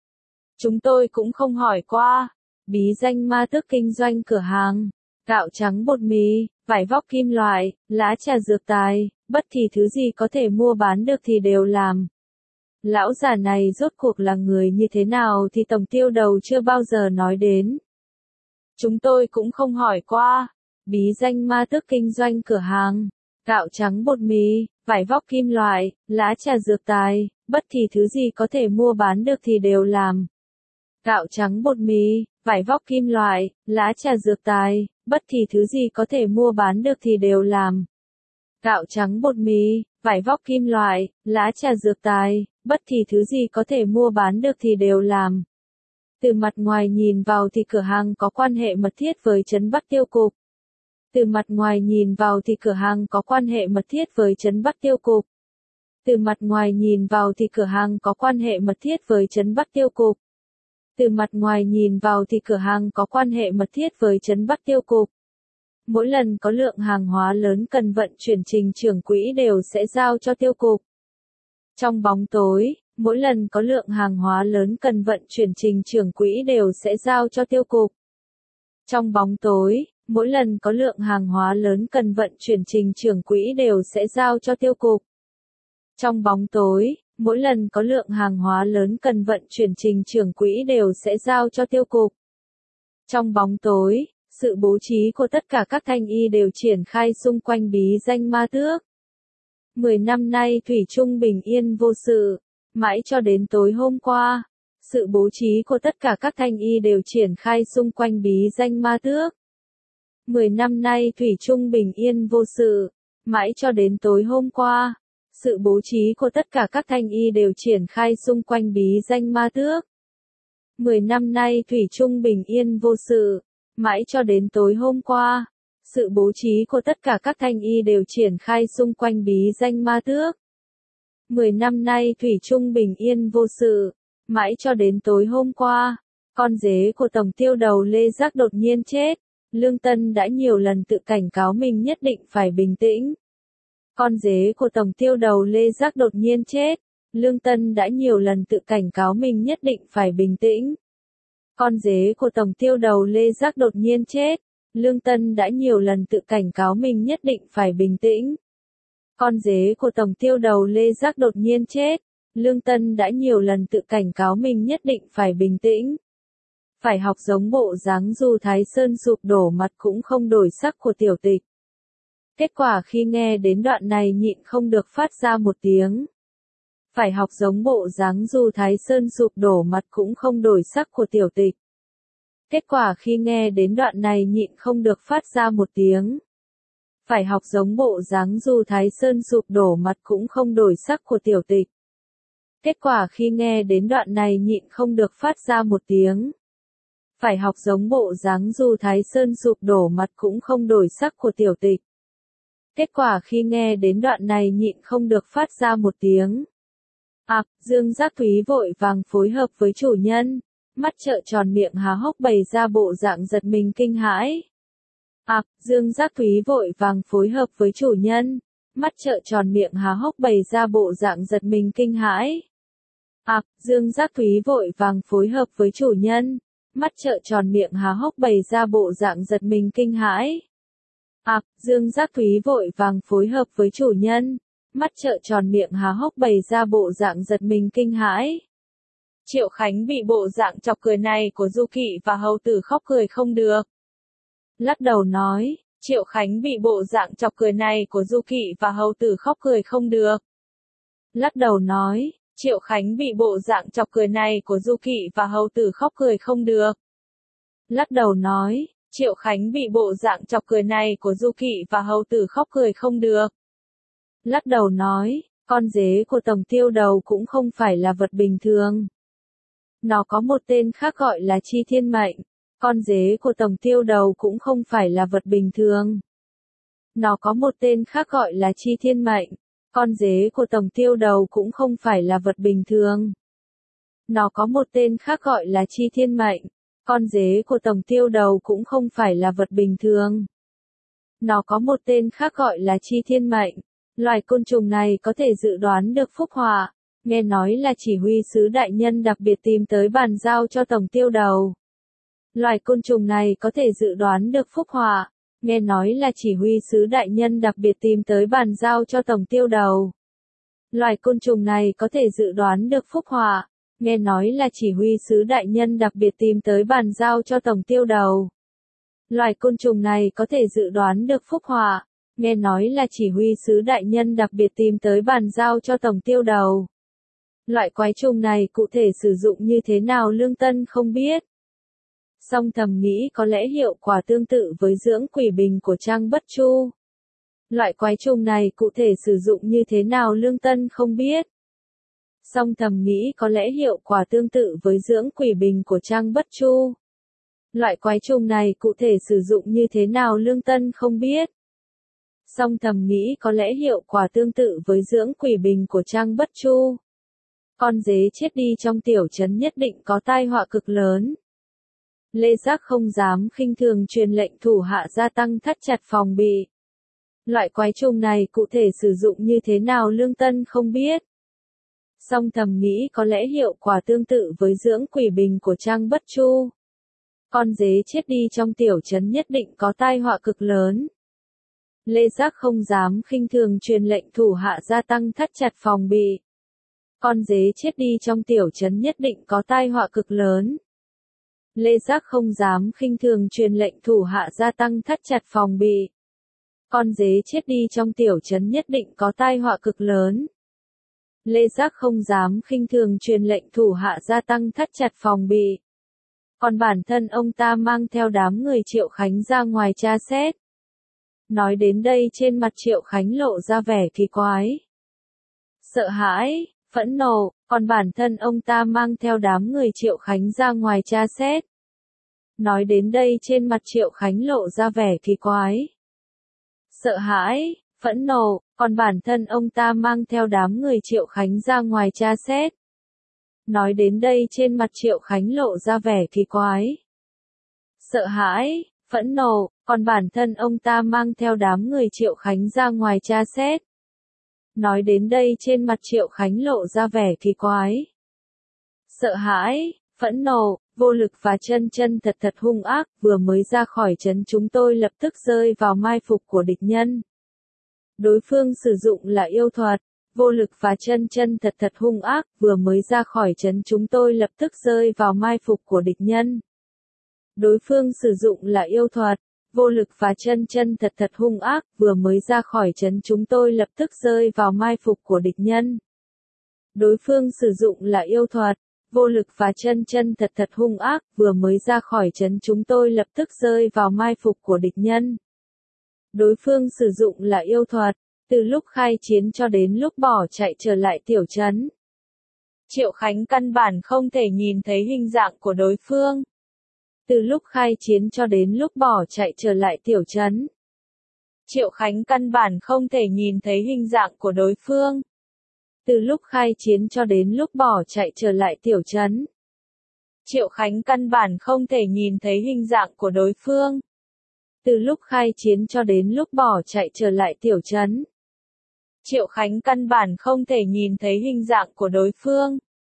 Chúng tôi cũng không hỏi qua. Bí danh Ma Tước kinh doanh cửa hàng. Gạo trắng bột mì, vải vóc kim loại, lá trà dược tài, bất kỳ thứ gì có thể mua bán được thì đều làm. Lão già này rốt cuộc là người như thế nào thì Tổng Tiêu Đầu chưa bao giờ nói đến. Chúng tôi cũng không hỏi qua. Bí danh Ma Tước kinh doanh cửa hàng. Gạo trắng bột mì, vải vóc kim loại, lá trà dược tài, bất kỳ thứ gì có thể mua bán được thì đều làm. Gạo trắng bột mì, vải vóc kim loại, lá trà dược tài, bất kỳ thứ gì có thể mua bán được thì đều làm. Gạo trắng bột mì, vải vóc kim loại, lá trà dược tài, bất kỳ thứ gì có thể mua bán được thì đều làm. Từ mặt ngoài nhìn vào thì cửa hàng có quan hệ mật thiết với trấn Bắc Tiêu Cục. Từ mặt ngoài nhìn vào thì cửa hàng có quan hệ mật thiết với trấn Bắc Tiêu Cục. Từ mặt ngoài nhìn vào thì cửa hàng có quan hệ mật thiết với trấn Bắc Tiêu Cục. Từ mặt ngoài nhìn vào thì cửa hàng có quan hệ mật thiết với trấn Bắc Tiêu Cục. Mỗi lần có lượng hàng hóa lớn cần vận chuyển Trình trưởng quỹ đều sẽ giao cho Tiêu Cục. Trong bóng tối, mỗi lần có lượng hàng hóa lớn cần vận chuyển Trình trưởng quỹ đều sẽ giao cho Tiêu Cục. Trong bóng tối, mỗi lần có lượng hàng hóa lớn cần vận chuyển Trình trưởng quỹ đều sẽ giao cho Tiêu Cục. Trong bóng tối, mỗi lần có lượng hàng hóa lớn cần vận chuyển Trình trưởng quỹ đều sẽ giao cho Tiêu Cục. Trong bóng tối, sự bố trí của tất cả các thanh y đều triển khai xung quanh bí danh Ma Tước. Mười năm nay thủy chung bình yên vô sự, mãi cho đến tối hôm qua, sự bố trí của tất cả các thanh y đều triển khai xung quanh bí danh Ma Tước. Mười năm nay thủy chung bình yên vô sự, mãi cho đến tối hôm qua, sự bố trí của tất cả các thanh y đều triển khai xung quanh bí danh Ma Tước. Mười năm nay thủy chung bình yên vô sự, mãi cho đến tối hôm qua, sự bố trí của tất cả các thanh y đều triển khai xung quanh bí danh Ma Tước. Mười năm nay thủy chung bình yên vô sự, mãi cho đến tối hôm qua, con dế của Tổng Tiêu Đầu Lê Giác đột nhiên chết. Lương Tân đã nhiều lần tự cảnh cáo mình nhất định phải bình tĩnh. Con dế của Tổng Tiêu Đầu Lê Giác đột nhiên chết. Lương Tân đã nhiều lần tự cảnh cáo mình nhất định phải bình tĩnh. Con dế của Tổng Tiêu Đầu Lê Giác đột nhiên chết. Lương Tân đã nhiều lần tự cảnh cáo mình nhất định phải bình tĩnh. Con dế của Tổng Tiêu Đầu Lê Giác đột nhiên chết. Lương Tân đã nhiều lần tự cảnh cáo mình nhất định phải bình tĩnh. Phải học giống bộ dáng dù Thái Sơn sụp đổ mặt cũng không đổi sắc của Tiểu Tịch. Kết quả khi nghe đến đoạn này nhịn không được phát ra một tiếng Phải học giống bộ dáng dù Thái Sơn sụp đổ mặt cũng không đổi sắc của Tiểu Tịch. Kết quả khi nghe đến đoạn này nhịn không được phát ra một tiếng. Phải học giống bộ dáng dù Thái Sơn sụp đổ mặt cũng không đổi sắc của Tiểu Tịch. Kết quả khi nghe đến đoạn này nhịn không được phát ra một tiếng. Phải học giống bộ dáng dù Thái Sơn sụp đổ mặt cũng không đổi sắc của Tiểu Tịch. Kết quả khi nghe đến đoạn này nhịn không được phát ra một tiếng. À, Dương Giác Thúy vội vàng phối hợp với chủ nhân, mắt trợn tròn miệng há hốc bày ra bộ dạng giật mình kinh hãi. À, Dương Giác Thúy vội vàng phối hợp với chủ nhân, mắt trợn tròn miệng há hốc bày ra bộ dạng giật mình kinh hãi. À, Dương Giác Thúy vội vàng phối hợp với chủ nhân, mắt trợn tròn miệng há hốc bày ra bộ dạng giật mình kinh hãi. À, Dương Giác Thúy vội vàng phối hợp với chủ nhân, mắt trợn tròn miệng há hốc bày ra bộ dạng giật mình kinh hãi. Triệu Khánh bị bộ dạng chọc cười này của Du Kỵ và Hầu Tử khóc cười không được. Lắc đầu nói, Triệu Khánh bị bộ dạng chọc cười này của Du Kỵ và Hầu Tử khóc cười không được. Lắc đầu nói, Triệu Khánh bị bộ dạng chọc cười này của Du Kỵ và Hầu Tử khóc cười không được. Lắc đầu nói, Triệu Khánh bị bộ dạng chọc cười này của Du Kỵ và Hầu Tử khóc cười không được. Lắc đầu nói, con dế của Tổng Tiêu Đầu cũng không phải là vật bình thường. Nó có một tên khác gọi là Chi Thiên Mệnh. Con dế của Tổng Tiêu Đầu cũng không phải là vật bình thường. Nó có một tên khác gọi là Chi Thiên Mệnh. Con dế của Tổng Tiêu Đầu cũng không phải là vật bình thường. Nó có một tên khác gọi là Chi Thiên Mệnh. Con dế của Tổng Tiêu Đầu cũng không phải là vật bình thường. Nó có một tên khác gọi là Chi Thiên Mệnh. Loài côn trùng này có thể dự đoán được phúc họa. Nghe nói là chỉ huy sứ đại nhân đặc biệt tìm tới bàn giao cho Tổng Tiêu Đầu. Loài côn trùng này có thể dự đoán được phúc họa. Nghe nói là chỉ huy sứ đại nhân đặc biệt tìm tới bàn giao cho Tổng Tiêu Đầu. Loài côn trùng này có thể dự đoán được phúc họa. Nghe nói là chỉ huy sứ đại nhân đặc biệt tìm tới bàn giao cho Tổng Tiêu Đầu. Loài côn trùng này có thể dự đoán được phúc họa. Nghe nói là chỉ huy sứ đại nhân đặc biệt tìm tới bàn giao cho Tổng Tiêu Đầu. Loại quái trùng này cụ thể sử dụng như thế nào Lương Tân không biết. Song thầm nghĩ có lẽ hiệu quả tương tự với dưỡng quỷ bình của Trang Bất Chu. Loại quái trùng này cụ thể sử dụng như thế nào Lương Tân không biết. Song thầm nghĩ có lẽ hiệu quả tương tự với dưỡng quỷ bình của Trang Bất Chu. Loại quái trùng này cụ thể sử dụng như thế nào Lương Tân không biết. Song thầm nghĩ có lẽ hiệu quả tương tự với dưỡng quỷ bình của Trang Bất Chu. Con dế chết đi trong tiểu trấn nhất định có tai họa cực lớn. Lê Giác không dám khinh thường truyền lệnh thủ hạ gia tăng thắt chặt phòng bị. Loại quái trùng này cụ thể sử dụng như thế nào Lương Tân không biết. Song thầm nghĩ có lẽ hiệu quả tương tự với dưỡng quỷ bình của Trang Bất Chu. Con dế chết đi trong tiểu trấn nhất định có tai họa cực lớn. Lê Giác không dám khinh thường truyền lệnh thủ hạ gia tăng thắt chặt phòng bị. Con dế chết đi trong tiểu trấn nhất định có tai họa cực lớn. Lê Giác không dám khinh thường truyền lệnh thủ hạ gia tăng thắt chặt phòng bị. Con dế chết đi trong tiểu trấn nhất định có tai họa cực lớn. Lê Giác không dám khinh thường truyền lệnh thủ hạ gia tăng thắt chặt phòng bị. Còn bản thân ông ta mang theo đám người Triệu Khánh ra ngoài tra xét. Nói đến đây trên mặt Triệu Khánh lộ ra vẻ kỳ quái. Sợ hãi, phẫn nộ, còn bản thân ông ta mang theo đám người Triệu Khánh ra ngoài tra xét. Nói đến đây trên mặt Triệu Khánh lộ ra vẻ kỳ quái. Sợ hãi, phẫn nộ, còn bản thân ông ta mang theo đám người Triệu Khánh ra ngoài tra xét. Nói đến đây trên mặt Triệu Khánh lộ ra vẻ kỳ quái. Sợ hãi, phẫn nộ, còn bản thân ông ta mang theo đám người Triệu Khánh ra ngoài tra xét. Nói đến đây trên mặt Triệu Khánh lộ ra vẻ kỳ quái. Sợ hãi, phẫn nộ, vô lực và chân chân thật thật hung ác, vừa mới ra khỏi trấn chúng tôi lập tức rơi vào mai phục của địch nhân. Đối phương sử dụng là yêu thuật, vô lực và chân chân thật thật hung ác, vừa mới ra khỏi trấn chúng tôi lập tức rơi vào mai phục của địch nhân. Đối phương sử dụng là yêu thuật, vô lực và chân chân thật thật hung ác, vừa mới ra khỏi trấn chúng tôi lập tức rơi vào mai phục của địch nhân. Đối phương sử dụng là yêu thuật, vô lực và chân chân thật thật hung ác, vừa mới ra khỏi trấn chúng tôi lập tức rơi vào mai phục của địch nhân. Đối phương sử dụng là yêu thuật, từ lúc khai chiến cho đến lúc bỏ chạy trở lại tiểu trấn. Triệu Khánh căn bản không thể nhìn thấy hình dạng của đối phương. Từ lúc khai chiến cho đến lúc bỏ chạy trở lại tiểu trấn. Triệu Khánh căn bản không thể nhìn thấy hình dạng của đối phương. Từ lúc khai chiến cho đến lúc bỏ chạy trở lại tiểu trấn. Triệu Khánh căn bản không thể nhìn thấy hình dạng của đối phương. Từ lúc khai chiến cho đến lúc bỏ chạy trở lại tiểu trấn. Triệu Khánh căn bản không thể nhìn thấy hình dạng của đối phương.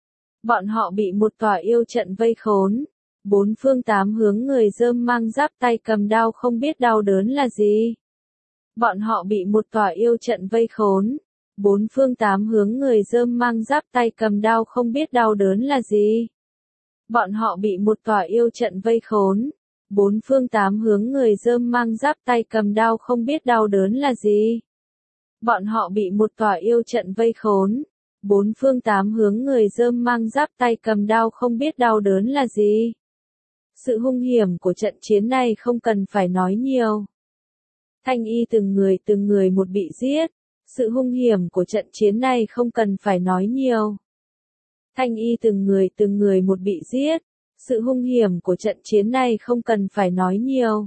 Bọn họ bị một tòa yêu trận vây khốn. Bốn phương tám hướng người rơm mang giáp tay cầm đao không biết đau đớn là gì. Bọn họ bị một tòa yêu trận vây khốn. Bốn phương tám hướng người rơm mang giáp tay cầm đao không biết đau đớn là gì. Bọn họ bị một tòa yêu trận vây khốn. Bốn phương tám hướng người rơm mang giáp tay cầm đao không biết đau đớn là gì. Bọn họ bị một tòa yêu trận vây khốn. Bốn phương tám hướng người rơm mang giáp tay cầm đao không biết đau đớn là gì. Sự hung hiểm của trận chiến này không cần phải nói nhiều. Thanh y từng người từng người một bị giết. Sự hung hiểm của trận chiến này không cần phải nói nhiều. Thanh y từng người từng người một bị giết. Sự hung hiểm của trận chiến này không cần phải nói nhiều.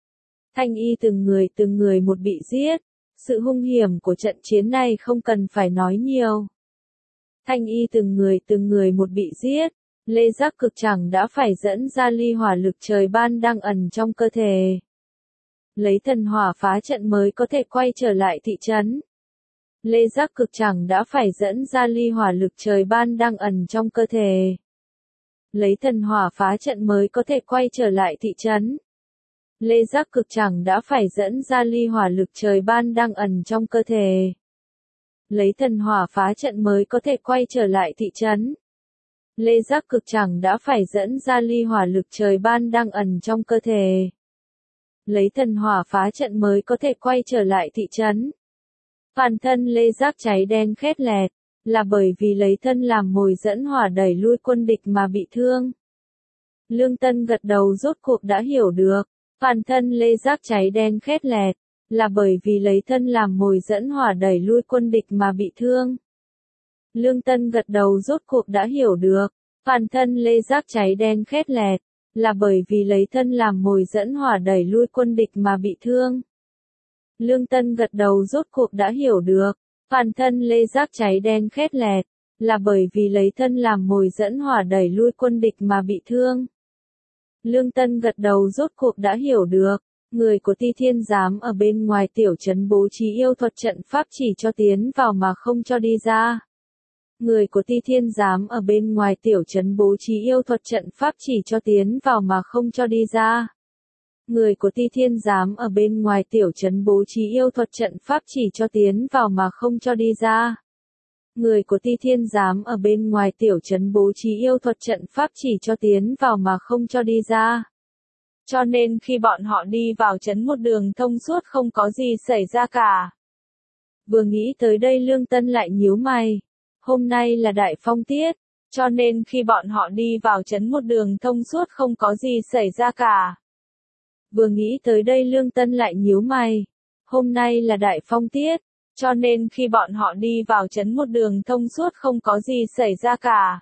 Thanh y từng người từng người một bị giết. Sự hung hiểm của trận chiến này không cần phải nói nhiều. Thanh y từng người từng người một bị giết. Lê Giác Cực chẳng đã phải dẫn ra ly hỏa lực trời ban đang ẩn trong cơ thể. Lấy thần hỏa phá trận mới có thể quay trở lại thị trấn. Lê Giác Cực chẳng đã phải dẫn ra ly hỏa lực trời ban đang ẩn trong cơ thể. Lấy thần hỏa phá trận mới có thể quay trở lại thị trấn. Lê Giác Cực chẳng đã phải dẫn ra ly hỏa lực trời ban đang ẩn trong cơ thể. Lấy thần hỏa phá trận mới có thể quay trở lại thị trấn. Lê Giác Cực chẳng đã phải dẫn ra ly hỏa lực trời ban đang ẩn trong cơ thể. Lấy thần hỏa phá trận mới có thể quay trở lại thị trấn. Toàn thân Lê Giác cháy đen khét lẹt, là bởi vì lấy thân làm mồi dẫn hỏa đẩy lui quân địch mà bị thương. Lương Tân gật đầu rốt cuộc đã hiểu được, toàn thân Lê Giác cháy đen khét lẹt, là bởi vì lấy thân làm mồi dẫn hỏa đẩy lui quân địch mà bị thương. Lương Tân gật đầu rốt cuộc đã hiểu được, toàn thân Lê Giác cháy đen khét lẹt, là bởi vì lấy thân làm mồi dẫn hỏa đẩy lui quân địch mà bị thương. Lương Tân gật đầu rốt cuộc đã hiểu được, toàn thân Lê Giác cháy đen khét lẹt, là bởi vì lấy thân làm mồi dẫn hỏa đẩy lui quân địch mà bị thương. Lương Tân gật đầu rốt cuộc đã hiểu được, người của Ti Thiên Giám ở bên ngoài tiểu trấn bố trí yêu thuật trận pháp chỉ cho tiến vào mà không cho đi ra. Người của Ti Thiên Giám ở bên ngoài tiểu trấn bố trí yêu thuật trận pháp chỉ cho tiến vào mà không cho đi ra. Người của Ti Thiên Giám ở bên ngoài tiểu trấn bố trí yêu thuật trận pháp chỉ cho tiến vào mà không cho đi ra. Người của Ti Thiên Giám ở bên ngoài tiểu trấn bố trí yêu thuật trận pháp chỉ cho tiến vào mà không cho đi ra. Cho nên khi bọn họ đi vào trấn một đường thông suốt không có gì xảy ra cả. Vừa nghĩ tới đây Lương Tân lại nhíu mày. Hôm nay là đại phong tiết, cho nên khi bọn họ đi vào trấn một đường thông suốt không có gì xảy ra cả. Vừa nghĩ tới đây Lương Tân lại nhíu mày. Hôm nay là đại phong tiết, cho nên khi bọn họ đi vào trấn một đường thông suốt không có gì xảy ra cả.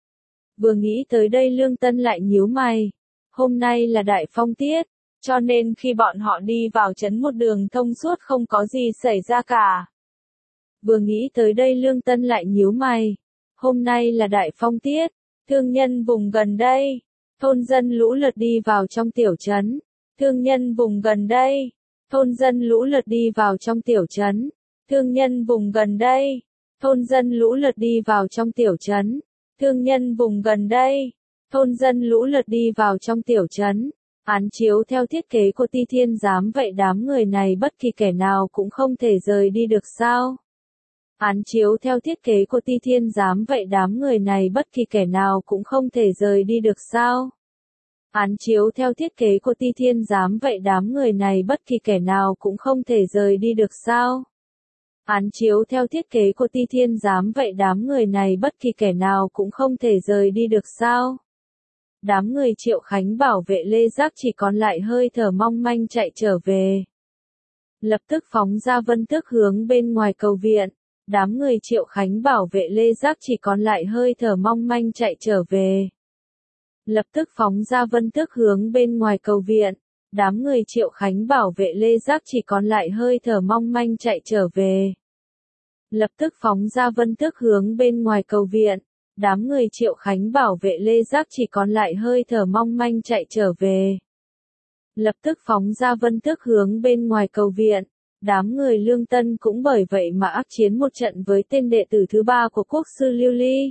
Vừa nghĩ tới đây Lương Tân lại nhíu mày. Hôm nay là đại phong tiết, cho nên khi bọn họ đi vào trấn một đường thông suốt không có gì xảy ra cả. Vừa nghĩ tới đây Lương Tân lại nhíu mày. Hôm nay là đại phong tiết, thương nhân vùng gần đây, thôn dân lũ lượt đi vào trong tiểu trấn. Thương nhân vùng gần đây, thôn dân lũ lượt đi vào trong tiểu trấn. Thương nhân vùng gần đây, thôn dân lũ lượt đi vào trong tiểu trấn. Thương nhân vùng gần đây, thôn dân lũ lượt đi vào trong tiểu trấn. Án chiếu theo thiết kế của Ti Thiên Giám vậy đám người này bất kỳ kẻ nào cũng không thể rời đi được sao? Án chiếu theo thiết kế của Ti Thiên Giám vậy đám người này bất kỳ kẻ nào cũng không thể rời đi được sao? Án chiếu theo thiết kế của Ti Thiên Giám vậy đám người này bất kỳ kẻ nào cũng không thể rời đi được sao? Án chiếu theo thiết kế của Ti Thiên Giám vậy đám người này bất kỳ kẻ nào cũng không thể rời đi được sao? Đám người Triệu Khánh bảo vệ Lê Giác chỉ còn lại hơi thở mong manh chạy trở về. Lập tức phóng ra Vân Tước hướng bên ngoài cầu viện. Đám người Triệu Khánh bảo vệ Lê Giác chỉ còn lại hơi thở mong manh chạy trở về. Lập tức phóng ra Vân Tước hướng bên ngoài cầu viện. Đám người Triệu Khánh bảo vệ Lê Giác chỉ còn lại hơi thở mong manh chạy trở về. Lập tức phóng ra Vân Tước hướng bên ngoài cầu viện. Đám người Triệu Khánh bảo vệ Lê Giác chỉ còn lại hơi thở mong manh chạy trở về. Lập tức phóng ra Vân Tước hướng bên ngoài cầu viện. Đám người Lương Tân cũng bởi vậy mà ác chiến một trận với tên đệ tử thứ ba của quốc sư Lưu Ly.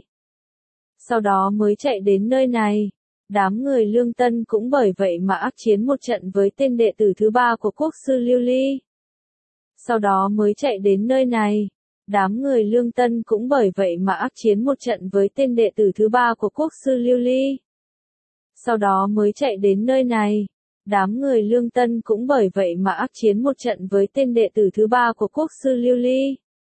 Sau đó mới chạy đến nơi này. Đám người Lương Tân cũng bởi vậy mà ác chiến một trận với tên đệ tử thứ ba của quốc sư Lưu Ly. Sau đó mới chạy đến nơi này. Đám người Lương Tân cũng bởi vậy mà ác chiến một trận với tên đệ tử thứ ba của quốc sư Lưu Ly. Sau đó mới chạy đến nơi này. Đám người Lương Tân cũng bởi vậy mà ác chiến một trận với tên đệ tử thứ ba của quốc sư Lưu Ly.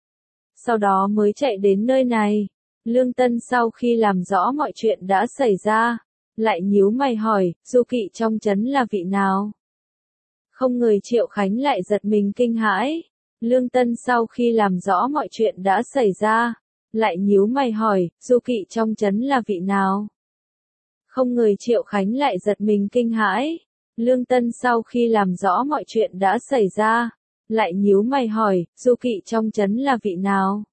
Sau đó mới chạy đến nơi này. Lương Tân sau khi làm rõ mọi chuyện đã xảy ra, lại nhíu mày hỏi, du kỵ trong trấn là vị nào? Không ngờ Triệu Khánh lại giật mình kinh hãi. Lương Tân sau khi làm rõ mọi chuyện đã xảy ra, lại nhíu mày hỏi, du kỵ trong trấn là vị nào? Không ngờ Triệu Khánh lại giật mình kinh hãi. Lương Tân sau khi làm rõ mọi chuyện đã xảy ra, lại nhíu mày hỏi, du kỵ trong trấn là vị nào?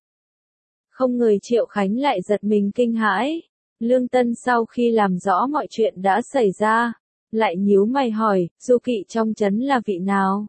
Không ngờ Triệu Khánh lại giật mình kinh hãi. Lương Tân sau khi làm rõ mọi chuyện đã xảy ra, lại nhíu mày hỏi, du kỵ trong trấn là vị nào?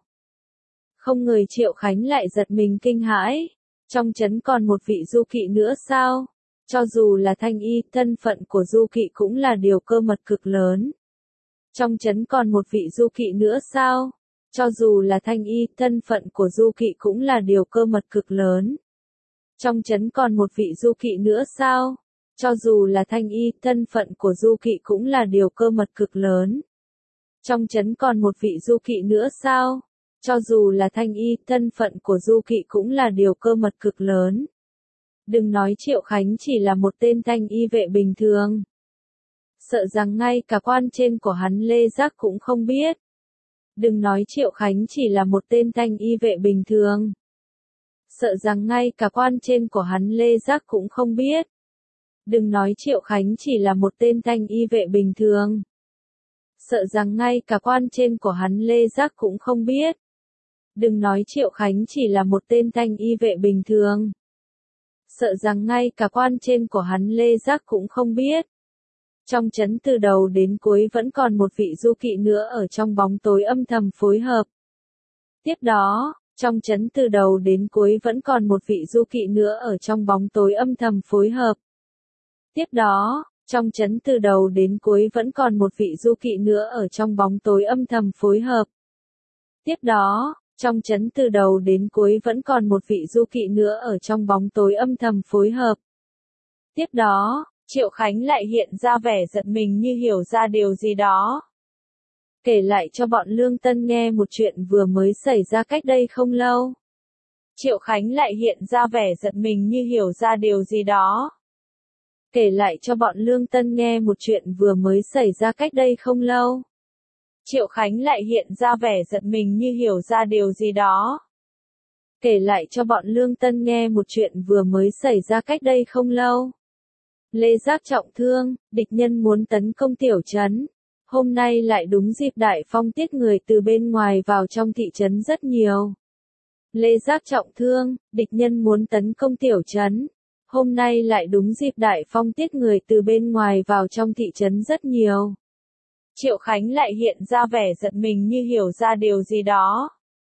Không ngờ Triệu Khánh lại giật mình kinh hãi. Trong trấn còn một vị du kỵ nữa sao? Cho dù là thanh y, thân phận của du kỵ cũng là điều cơ mật cực lớn. Trong trấn còn một vị du kỵ nữa sao? Cho dù là thanh y, thân phận của du kỵ cũng là điều cơ mật cực lớn. Trong trấn còn một vị du kỵ nữa sao? Cho dù là thanh y, thân phận của du kỵ cũng là điều cơ mật cực lớn. Trong trấn còn một vị du kỵ nữa sao? Cho dù là thanh y, thân phận của du kỵ cũng là điều cơ mật cực lớn. Đừng nói Triệu Khánh chỉ là một tên thanh y vệ bình thường. Sợ rằng ngay cả quan trên của hắn Lê Giác cũng không biết. Đừng nói Triệu Khánh chỉ là một tên thanh y vệ bình thường. Sợ rằng ngay cả quan trên của hắn Lê Giác cũng không biết. Đừng nói Triệu Khánh chỉ là một tên thanh y vệ bình thường. Sợ rằng ngay cả quan trên của hắn Lê Giác cũng không biết. Đừng nói Triệu Khánh chỉ là một tên thanh y vệ bình thường. Sợ rằng ngay cả quan trên của hắn Lê Giác cũng không biết. Trong trấn từ đầu đến cuối vẫn còn một vị du kỵ nữa ở trong bóng tối âm thầm phối hợp. Tiếp đó, trong trấn từ đầu đến cuối vẫn còn một vị du kỵ nữa ở trong bóng tối âm thầm phối hợp. Tiếp đó, trong trấn từ đầu đến cuối vẫn còn một vị du kỵ nữa ở trong bóng tối âm thầm phối hợp. Tiếp đó, trong trấn từ đầu đến cuối vẫn còn một vị du kỵ nữa ở trong bóng tối âm thầm phối hợp. Tiếp đó, Triệu Khánh lại hiện ra vẻ giật mình như hiểu ra điều gì đó. Kể lại cho bọn Lương Tân nghe một chuyện vừa mới xảy ra cách đây không lâu. Triệu Khánh lại hiện ra vẻ giật mình như hiểu ra điều gì đó. Kể lại cho bọn Lương Tân nghe một chuyện vừa mới xảy ra cách đây không lâu. Triệu Khánh lại hiện ra vẻ giật mình như hiểu ra điều gì đó. Kể lại cho bọn Lương Tân nghe một chuyện vừa mới xảy ra cách đây không lâu. Lê Giác trọng thương, địch nhân muốn tấn công tiểu trấn. Hôm nay lại đúng dịp Đại Phong tiết người từ bên ngoài vào trong thị trấn rất nhiều. Lê Giác trọng thương, địch nhân muốn tấn công tiểu trấn. Hôm nay lại đúng dịp Đại Phong tiết người từ bên ngoài vào trong thị trấn rất nhiều. Triệu Khánh lại hiện ra vẻ giật mình như hiểu ra điều gì đó.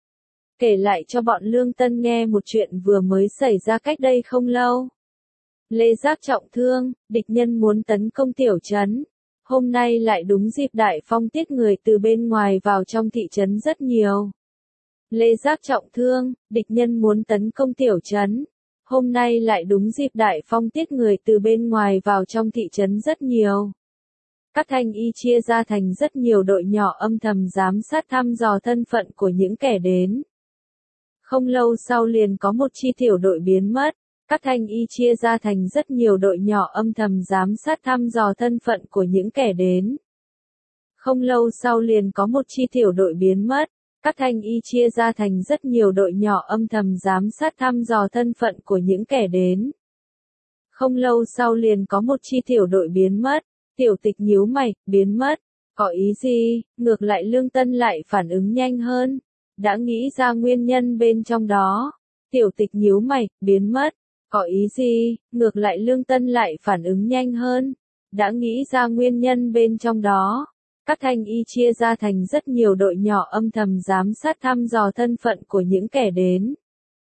Kể lại cho bọn Lương Tân nghe một chuyện vừa mới xảy ra cách đây không lâu. Lê Giác trọng thương, địch nhân muốn tấn công tiểu trấn. Hôm nay lại đúng dịp Đại Phong tiết người từ bên ngoài vào trong thị trấn rất nhiều. Lê Giác trọng thương, địch nhân muốn tấn công tiểu trấn. Hôm nay lại đúng dịp Đại Phong tiết người từ bên ngoài vào trong thị trấn rất nhiều. Các thanh y chia ra thành rất nhiều đội nhỏ âm thầm giám sát thăm dò thân phận của những kẻ đến. Không lâu sau liền có một chi tiểu đội biến mất. Các thanh y chia ra thành rất nhiều đội nhỏ âm thầm giám sát thăm dò thân phận của những kẻ đến. Không lâu sau liền có một chi tiểu đội biến mất. Các thanh y chia ra thành rất nhiều đội nhỏ âm thầm giám sát thăm dò thân phận của những kẻ đến. Không lâu sau liền có một chi tiểu đội biến mất. Tiểu Tịch nhíu mày, biến mất. Có ý gì? Ngược lại Lương Tân lại phản ứng nhanh hơn. Đã nghĩ ra nguyên nhân bên trong đó. Tiểu Tịch nhíu mày, biến mất. Có ý gì? Ngược lại Lương Tân lại phản ứng nhanh hơn. Đã nghĩ ra nguyên nhân bên trong đó. Các thanh y chia ra thành rất nhiều đội nhỏ âm thầm giám sát thăm dò thân phận của những kẻ đến.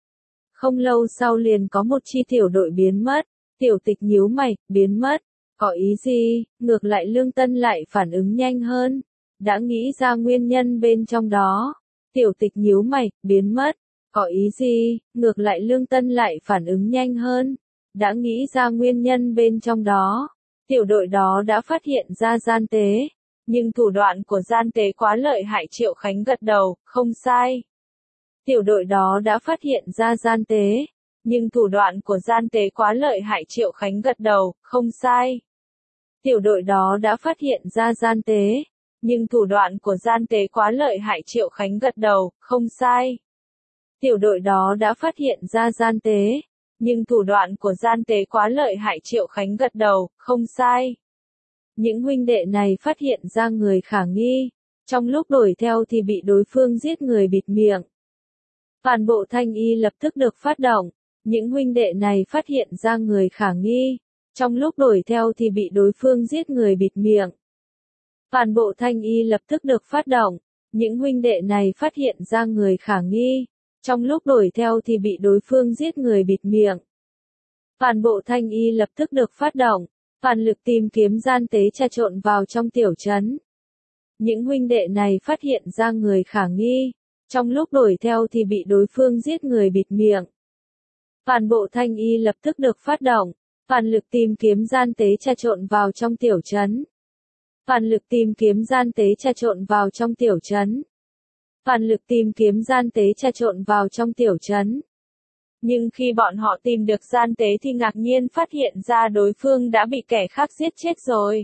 Không lâu sau liền có một chi tiểu đội biến mất. Tiểu Tịch nhíu mày, biến mất. Có ý gì? Ngược lại Lương Tân lại phản ứng nhanh hơn. Đã nghĩ ra nguyên nhân bên trong đó. Tiểu Tịch nhíu mày, biến mất. Có ý gì? Ngược lại Lương Tân lại phản ứng nhanh hơn. Đã nghĩ ra nguyên nhân bên trong đó. Tiểu đội đó đã phát hiện ra gian tế. Nhưng thủ đoạn của gian tế quá lợi hại. Triệu Khánh gật đầu, không sai. Tiểu đội đó đã phát hiện ra gian tế. Nhưng thủ đoạn của gian tế quá lợi hại. Triệu Khánh gật đầu, không sai. Tiểu đội đó đã phát hiện ra gian tế. Nhưng thủ đoạn của gian tế quá lợi hại. Triệu Khánh gật đầu, không sai. Tiểu đội đó đã phát hiện ra gian tế. Nhưng thủ đoạn của gian tế quá lợi hại. Triệu Khánh gật đầu, không sai. Những huynh đệ này phát hiện ra người khả nghi. Trong lúc đuổi theo thì bị đối phương giết người bịt miệng. Toàn bộ thanh y lập tức được phát động. Những huynh đệ này phát hiện ra người khả nghi. Trong lúc đuổi theo thì bị đối phương giết người bịt miệng. Toàn bộ thanh y lập tức được phát động. Những huynh đệ này phát hiện ra người khả nghi. Trong lúc đuổi theo thì bị đối phương giết người bịt miệng. Toàn bộ thanh y lập tức được phát động. Toàn lực tìm kiếm gian tế trà trộn vào trong tiểu trấn. Những huynh đệ này phát hiện ra người khả nghi. Trong lúc đuổi theo thì bị đối phương giết người bịt miệng. Toàn bộ thanh y lập tức được phát động. Toàn lực tìm kiếm gian tế trà trộn vào trong tiểu trấn. Toàn lực tìm kiếm gian tế trà trộn vào trong tiểu trấn. Toàn lực tìm kiếm gian tế trà trộn vào trong tiểu trấn. Nhưng khi bọn họ tìm được gian tế thì ngạc nhiên phát hiện ra đối phương đã bị kẻ khác giết chết rồi.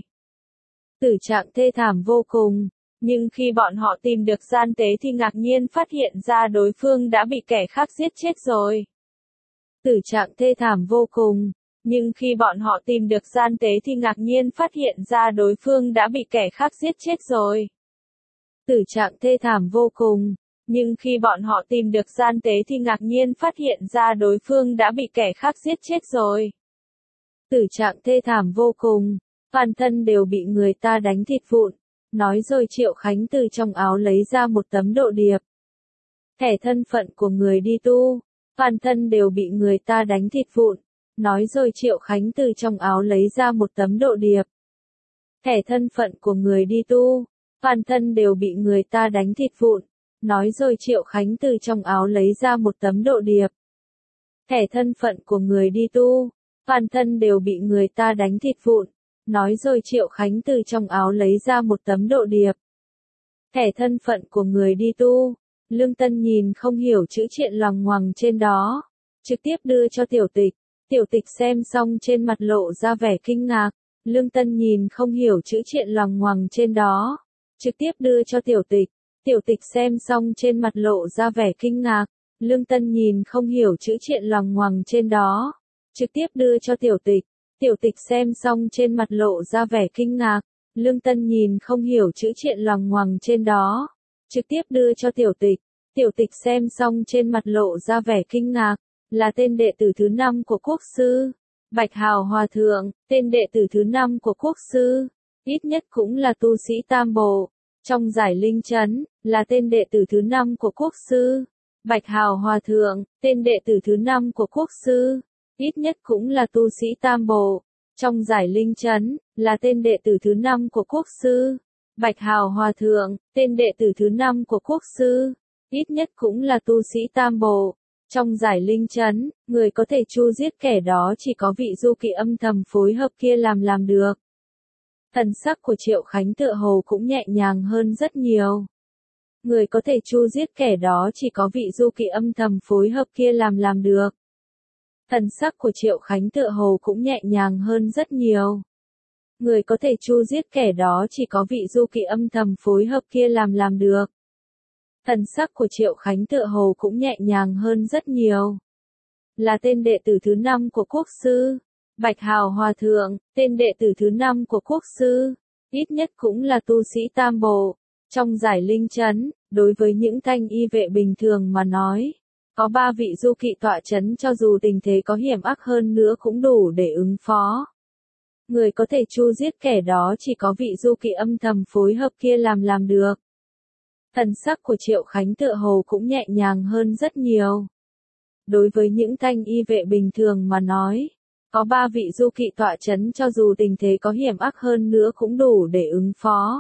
Tử trạng thê thảm vô cùng. Nhưng khi bọn họ tìm được gian tế thì ngạc nhiên phát hiện ra đối phương đã bị kẻ khác giết chết rồi. Tử trạng thê thảm vô cùng. Nhưng khi bọn họ tìm được gian tế thì ngạc nhiên phát hiện ra đối phương đã bị kẻ khác giết chết rồi. Tử trạng thê thảm vô cùng. Nhưng khi bọn họ tìm được gian tế thì ngạc nhiên phát hiện ra đối phương đã bị kẻ khác giết chết rồi. Tử trạng thê thảm vô cùng. Toàn thân đều bị người ta đánh thịt vụn. Nói rồi Triệu Khánh từ trong áo lấy ra một tấm độ điệp. Thẻ thân phận của người đi tu. Toàn thân đều bị người ta đánh thịt vụn. Nói rồi Triệu Khánh từ trong áo lấy ra một tấm độ điệp. Thẻ thân phận của người đi tu. Toàn thân đều bị người ta đánh thịt vụn. Nói rồi Triệu Khánh từ trong áo lấy ra một tấm độ điệp. Thẻ thân phận của người đi tu. Toàn thân đều bị người ta đánh thịt vụn. Nói rồi Triệu Khánh từ trong áo lấy ra một tấm độ điệp. Thẻ thân phận của người đi tu. Lương Tân nhìn không hiểu chữ triện loằng ngoằng trên đó. Trực tiếp đưa cho Tiểu Tịch. Tiểu Tịch xem xong trên mặt lộ ra vẻ kinh ngạc. Lương Tân nhìn không hiểu chữ triện loằng ngoằng trên đó. Trực tiếp đưa cho Tiểu Tịch. Tiểu Tịch xem xong trên mặt lộ ra vẻ kinh ngạc. Lương Tân nhìn không hiểu chữ triện loằng ngoằng trên đó. Trực tiếp đưa cho Tiểu Tịch. Tiểu Tịch xem xong trên mặt lộ ra vẻ kinh ngạc. Lương Tân nhìn không hiểu chữ triện loằng ngoằng trên đó. Trực tiếp đưa cho Tiểu Tịch. Tiểu Tịch xem xong trên mặt lộ ra vẻ kinh ngạc. Là tên đệ tử thứ năm của quốc sư. Bạch Hào Hòa Thượng, tên đệ tử thứ năm của quốc sư. Ít nhất cũng là tu sĩ tam bộ. Trong giải linh trấn, là tên đệ tử thứ năm của quốc sư. Bạch Hào Hòa Thượng, tên đệ tử thứ năm của quốc sư. Ít nhất cũng là tu sĩ tam bộ. Trong giải linh trấn, là tên đệ tử thứ năm của quốc sư. Bạch Hào Hòa Thượng, tên đệ tử thứ năm của quốc sư. Ít nhất cũng là tu sĩ tam bộ. Trong giải linh trấn, người có thể tru giết kẻ đó chỉ có vị du kỵ âm thầm phối hợp kia làm làm được. Thần sắc của Triệu Khánh tựa hồ cũng nhẹ nhàng hơn rất nhiều. Người có thể tru giết kẻ đó chỉ có vị Du Kỵ âm thầm phối hợp kia làm làm được. Thần sắc của Triệu Khánh tựa hồ cũng nhẹ nhàng hơn rất nhiều. Người có thể tru giết kẻ đó chỉ có vị Du Kỵ âm thầm phối hợp kia làm làm được. Thần sắc của Triệu Khánh tựa hồ cũng nhẹ nhàng hơn rất nhiều. Là tên đệ tử thứ năm của quốc sư. Bạch Hào Hòa Thượng, tên đệ tử thứ năm của quốc sư. Ít nhất cũng là tu sĩ tam bộ. Trong giải linh trấn, đối với những thanh y vệ bình thường mà nói, có ba vị Du Kỵ tọa trấn cho dù tình thế có hiểm ác hơn nữa cũng đủ để ứng phó. Người có thể tru giết kẻ đó chỉ có vị Du Kỵ âm thầm phối hợp kia làm làm được. Thần sắc của Triệu Khánh tựa hồ cũng nhẹ nhàng hơn rất nhiều. Đối với những thanh y vệ bình thường mà nói, có ba vị Du Kỵ tọa trấn cho dù tình thế có hiểm ác hơn nữa cũng đủ để ứng phó.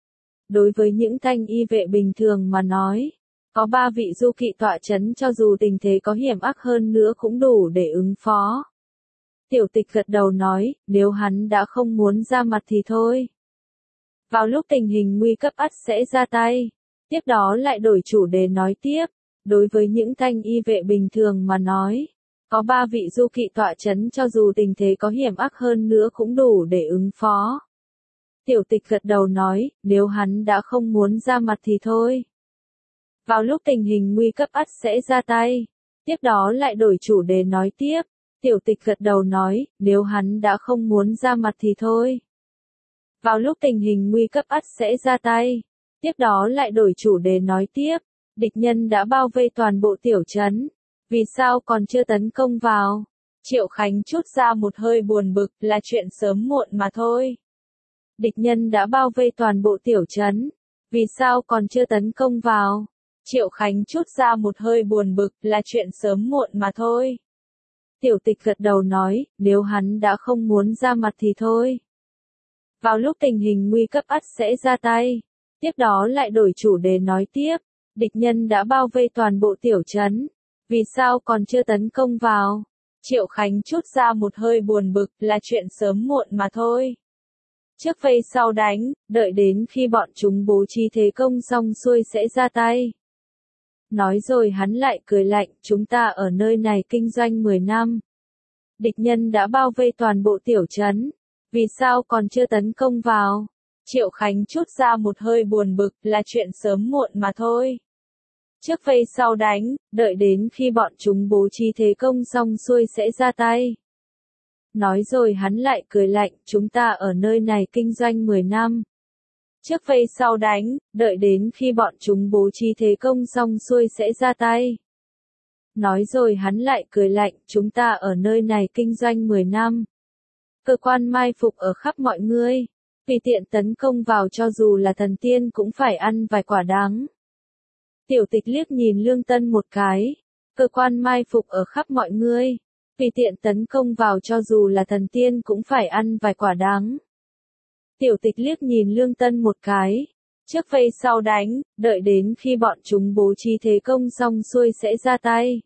Đối với những thanh y vệ bình thường mà nói, có ba vị Du Kỵ tọa trấn cho dù tình thế có hiểm ác hơn nữa cũng đủ để ứng phó. Tiểu Tịch gật đầu nói, nếu hắn đã không muốn ra mặt thì thôi. Vào lúc tình hình nguy cấp ắt sẽ ra tay. Tiếp đó lại đổi chủ đề nói tiếp, đối với những thanh y vệ bình thường mà nói, có ba vị Du Kỵ tọa trấn cho dù tình thế có hiểm ác hơn nữa cũng đủ để ứng phó. Tiểu Tịch gật đầu nói, nếu hắn đã không muốn ra mặt thì thôi. Vào lúc tình hình nguy cấp ắt sẽ ra tay. Tiếp đó lại đổi chủ đề nói tiếp, Tiểu Tịch gật đầu nói, nếu hắn đã không muốn ra mặt thì thôi. Vào lúc tình hình nguy cấp ắt sẽ ra tay. Tiếp đó lại đổi chủ đề nói tiếp, địch nhân đã bao vây toàn bộ tiểu trấn. Vì sao còn chưa tấn công vào? Triệu Khánh trút ra một hơi buồn bực, là chuyện sớm muộn mà thôi. Địch nhân đã bao vây toàn bộ tiểu trấn. Vì sao còn chưa tấn công vào? Triệu Khánh trút ra một hơi buồn bực, là chuyện sớm muộn mà thôi. Tiểu Tịch gật đầu nói, nếu hắn đã không muốn ra mặt thì thôi. Vào lúc tình hình nguy cấp ắt sẽ ra tay. Tiếp đó lại đổi chủ đề nói tiếp, địch nhân đã bao vây toàn bộ tiểu trấn. Vì sao còn chưa tấn công vào? Triệu Khánh trút ra một hơi buồn bực, là chuyện sớm muộn mà thôi. Trước vây sau đánh, đợi đến khi bọn chúng bố trí thế công xong xuôi sẽ ra tay. Nói rồi hắn lại cười lạnh, chúng ta ở nơi này kinh doanh mười năm. Địch nhân đã bao vây toàn bộ tiểu trấn. Vì sao còn chưa tấn công vào? Triệu Khánh trút ra một hơi buồn bực, là chuyện sớm muộn mà thôi. Trước vây sau đánh, đợi đến khi bọn chúng bố trí thế công xong xuôi sẽ ra tay. Nói rồi hắn lại cười lạnh, chúng ta ở nơi này kinh doanh mười năm. Trước vây sau đánh, đợi đến khi bọn chúng bố trí thế công xong xuôi sẽ ra tay. Nói rồi hắn lại cười lạnh, chúng ta ở nơi này kinh doanh mười năm. Cơ quan mai phục ở khắp mọi người. Vì tiện tấn công vào cho dù là thần tiên cũng phải ăn vài quả đắng. Tiểu Tịch liếc nhìn Lương Tân một cái. Cơ quan mai phục ở khắp mọi người. Vì tiện tấn công vào cho dù là thần tiên cũng phải ăn vài quả đắng. Tiểu Tịch liếc nhìn Lương Tân một cái. Trước vây sau đánh, đợi đến khi bọn chúng bố trí thế công xong xuôi sẽ ra tay.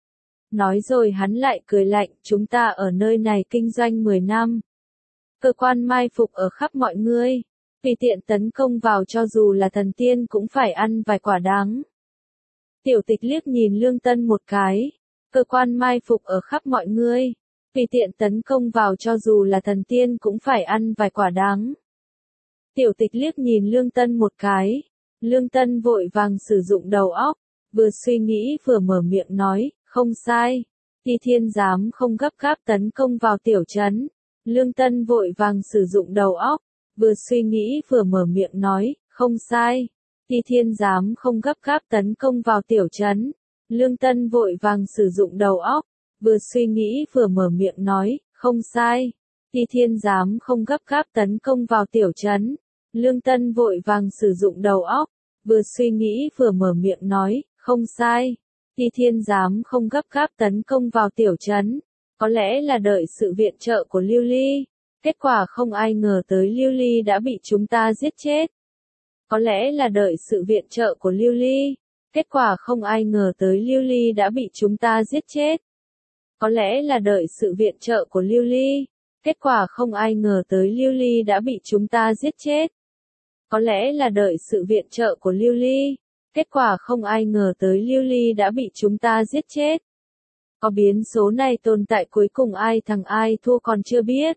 Nói rồi hắn lại cười lạnh, chúng ta ở nơi này kinh doanh mười năm. Cơ quan mai phục ở khắp mọi người. Vì tiện tấn công vào cho dù là thần tiên cũng phải ăn vài quả đắng. Tiểu Tịch liếc nhìn Lương Tân một cái. Cơ quan mai phục ở khắp mọi người. Vì tiện tấn công vào cho dù là thần tiên cũng phải ăn vài quả đắng. Tiểu Tịch liếc nhìn Lương Tân một cái. Lương Tân vội vàng sử dụng đầu óc. Vừa suy nghĩ vừa mở miệng nói, không sai. Ti Thiên Giám không gấp gáp tấn công vào tiểu trấn. Lương Tân vội vàng sử dụng đầu óc. Vừa suy nghĩ vừa mở miệng nói, không sai. Ti Thiên Giám không gấp gáp tấn công vào tiểu trấn. Lương Tân vội vàng sử dụng đầu óc. Vừa suy nghĩ vừa mở miệng nói, không sai. Ti Thiên Giám không gấp gáp tấn công vào tiểu trấn. Lương Tân vội vàng sử dụng đầu óc. Vừa suy nghĩ vừa mở miệng nói, không sai. Ti Thiên Giám không gấp gáp tấn công vào tiểu trấn. Có lẽ là đợi sự viện trợ của Lưu Ly. Kết quả không ai ngờ tới Lưu Ly đã bị chúng ta giết chết. Có lẽ là đợi sự viện trợ của Lưu Ly. Kết quả không ai ngờ tới Lưu Ly đã bị chúng ta giết chết. Có lẽ là đợi sự viện trợ của Lưu Ly. Kết quả không ai ngờ tới Lưu Ly đã bị chúng ta giết chết. Có lẽ là đợi sự viện trợ của Lưu Ly. Kết quả không ai ngờ tới Lưu Ly đã bị chúng ta giết chết. Có biến số này tồn tại cuối cùng ai thắng ai thua còn chưa biết.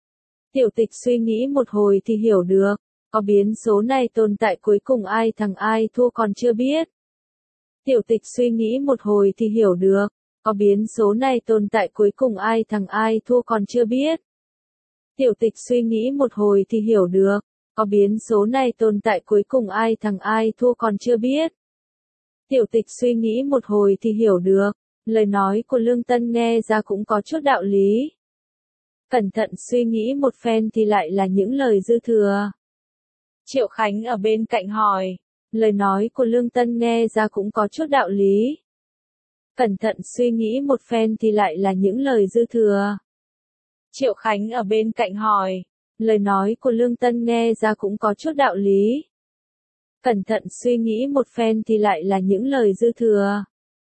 Tiểu Tịch suy nghĩ một hồi thì hiểu được. Có biến số này tồn tại cuối cùng ai thắng ai thua còn chưa biết. Tiểu Tịch suy nghĩ một hồi thì hiểu được. Có biến số này tồn tại cuối cùng ai thắng ai thua còn chưa biết. Tiểu Tịch suy nghĩ một hồi thì hiểu được. Có biến số này tồn tại cuối cùng ai thắng ai thua còn chưa biết. Tiểu Tịch suy nghĩ một hồi thì hiểu được. Lời nói của Lương Tân nghe ra cũng có chút đạo lý. Cẩn thận suy nghĩ một phen thì lại là những lời dư thừa. Triệu Khánh ở bên cạnh hỏi. Lời nói của Lương Tân nghe ra cũng có chút đạo lý. Cẩn thận suy nghĩ một phen thì lại là những lời dư thừa. Triệu Khánh ở bên cạnh hỏi. Lời nói của Lương Tân nghe ra cũng có chút đạo lý. Cẩn thận suy nghĩ một phen thì lại là những lời dư thừa.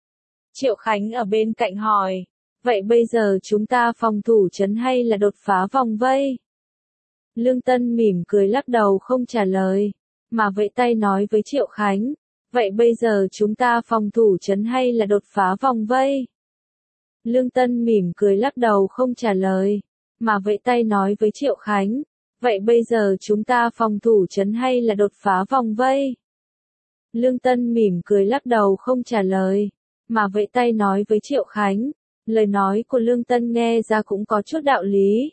Triệu Khánh ở bên cạnh hỏi. Vậy bây giờ chúng ta phòng thủ trấn hay là đột phá vòng vây? Lương Tân mỉm cười lắc đầu không trả lời. Mà vẫy tay nói với Triệu Khánh. Vậy bây giờ chúng ta phòng thủ trấn hay là đột phá vòng vây? Lương Tân mỉm cười lắc đầu không trả lời. Mà vẫy tay nói với Triệu Khánh. Vậy bây giờ chúng ta phòng thủ trấn hay là đột phá vòng vây? Lương Tân mỉm cười lắc đầu không trả lời. Mà vẫy tay nói với Triệu Khánh. Lời nói của Lương Tân nghe ra cũng có chút đạo lý.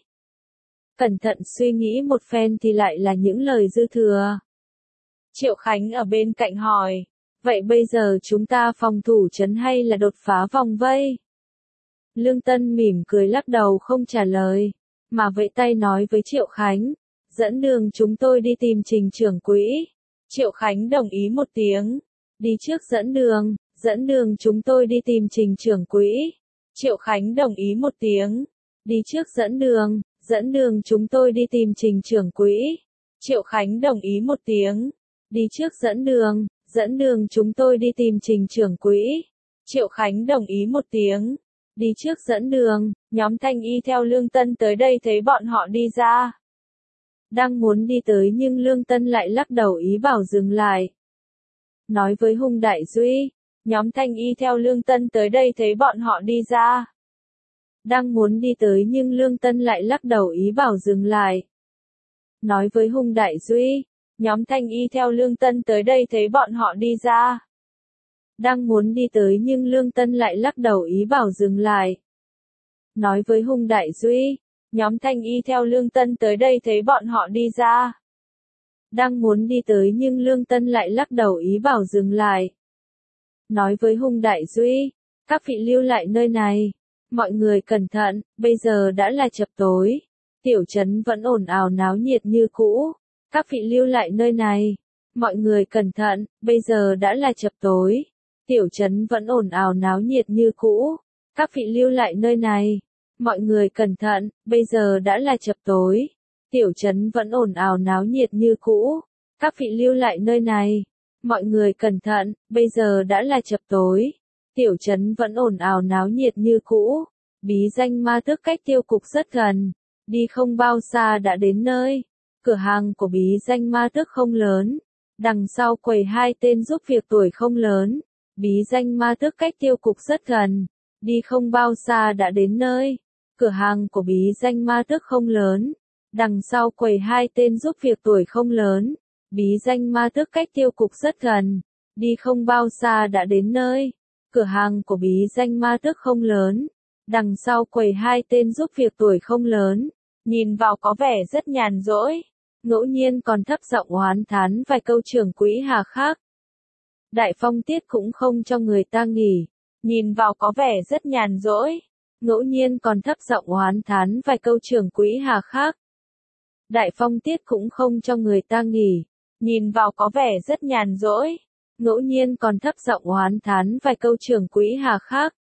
Cẩn thận suy nghĩ một phen thì lại là những lời dư thừa. Triệu Khánh ở bên cạnh hỏi. Vậy bây giờ chúng ta phòng thủ trấn hay là đột phá vòng vây? Lương Tân mỉm cười lắc đầu không trả lời. Mà vẫy tay nói với Triệu Khánh. Dẫn đường chúng tôi đi tìm Trình trưởng quỹ. Triệu Khánh đồng ý một tiếng. Đi trước dẫn đường, dẫn đường chúng tôi đi tìm Trình trưởng quỹ. Triệu Khánh đồng ý một tiếng. Đi trước dẫn đường, dẫn đường chúng tôi đi tìm Trình trưởng quỹ. Triệu Khánh đồng ý một tiếng. Đi trước dẫn đường, dẫn đường chúng tôi đi tìm Trình trưởng quỹ. Triệu Khánh đồng ý một tiếng. Đi trước dẫn đường, nhóm Thanh Y theo Lương Tân tới đây thấy bọn họ đi ra. Đang muốn đi tới nhưng Lương Tân lại lắc đầu ý bảo dừng lại. Nói với Hung Đại Duy. Nhóm Thanh Y theo Lương Tân tới đây thấy bọn họ đi ra. Đang muốn đi tới nhưng Lương Tân lại lắc đầu ý bảo dừng lại. Nói với Hung Đại Duy. Nhóm Thanh Y theo Lương Tân tới đây thấy bọn họ đi ra. Đang muốn đi tới nhưng Lương Tân lại lắc đầu ý bảo dừng lại. Nói với Hung Đại Duy. Nhóm Thanh Y theo Lương Tân tới đây thấy bọn họ đi ra. Đang muốn đi tới nhưng Lương Tân lại lắc đầu ý bảo dừng lại. Nói với Hung Đại Duy. Các vị lưu lại nơi này. Mọi người cẩn thận, bây giờ đã là chập tối. Tiểu trấn vẫn ồn ào náo nhiệt như cũ. Các vị lưu lại nơi này. Mọi người cẩn thận, bây giờ đã là chập tối. Tiểu trấn vẫn ồn ào náo nhiệt như cũ. Các vị lưu lại nơi này. Mọi người cẩn thận, bây giờ đã là chập tối. Tiểu trấn vẫn ồn ào náo nhiệt như cũ. Các vị lưu lại nơi này. Mọi người cẩn thận, bây giờ đã là chập tối. Tiểu trấn vẫn ồn ào náo nhiệt như cũ. Bí danh ma tước cách tiêu cục rất gần. Đi không bao xa đã đến nơi. Cửa hàng của bí danh ma tước không lớn. Đằng sau quầy hai tên giúp việc tuổi không lớn. Bí danh ma tước cách tiêu cục rất gần. Đi không bao xa đã đến nơi. Cửa hàng của bí danh ma tước không lớn. Đằng sau quầy hai tên giúp việc tuổi không lớn. Bí danh ma tước cách tiêu cục rất gần. Đi không bao xa đã đến nơi. Cửa hàng của bí danh ma tước không lớn. Đằng sau quầy hai tên giúp việc tuổi không lớn. Nhìn vào có vẻ rất nhàn rỗi. Ngẫu nhiên còn thấp giọng oán thán vài câu trưởng quỹ hà khắc. Đại Phong Tiết cũng không cho người ta nghỉ. Nhìn vào có vẻ rất nhàn rỗi. Ngẫu nhiên còn thấp giọng oán thán vài câu trưởng quỹ hà khắc. Đại Phong Tiết cũng không cho người ta nghỉ. Nhìn vào có vẻ rất nhàn rỗi. Ngẫu nhiên còn thấp giọng oán thán vài câu trưởng quỹ hà khắc.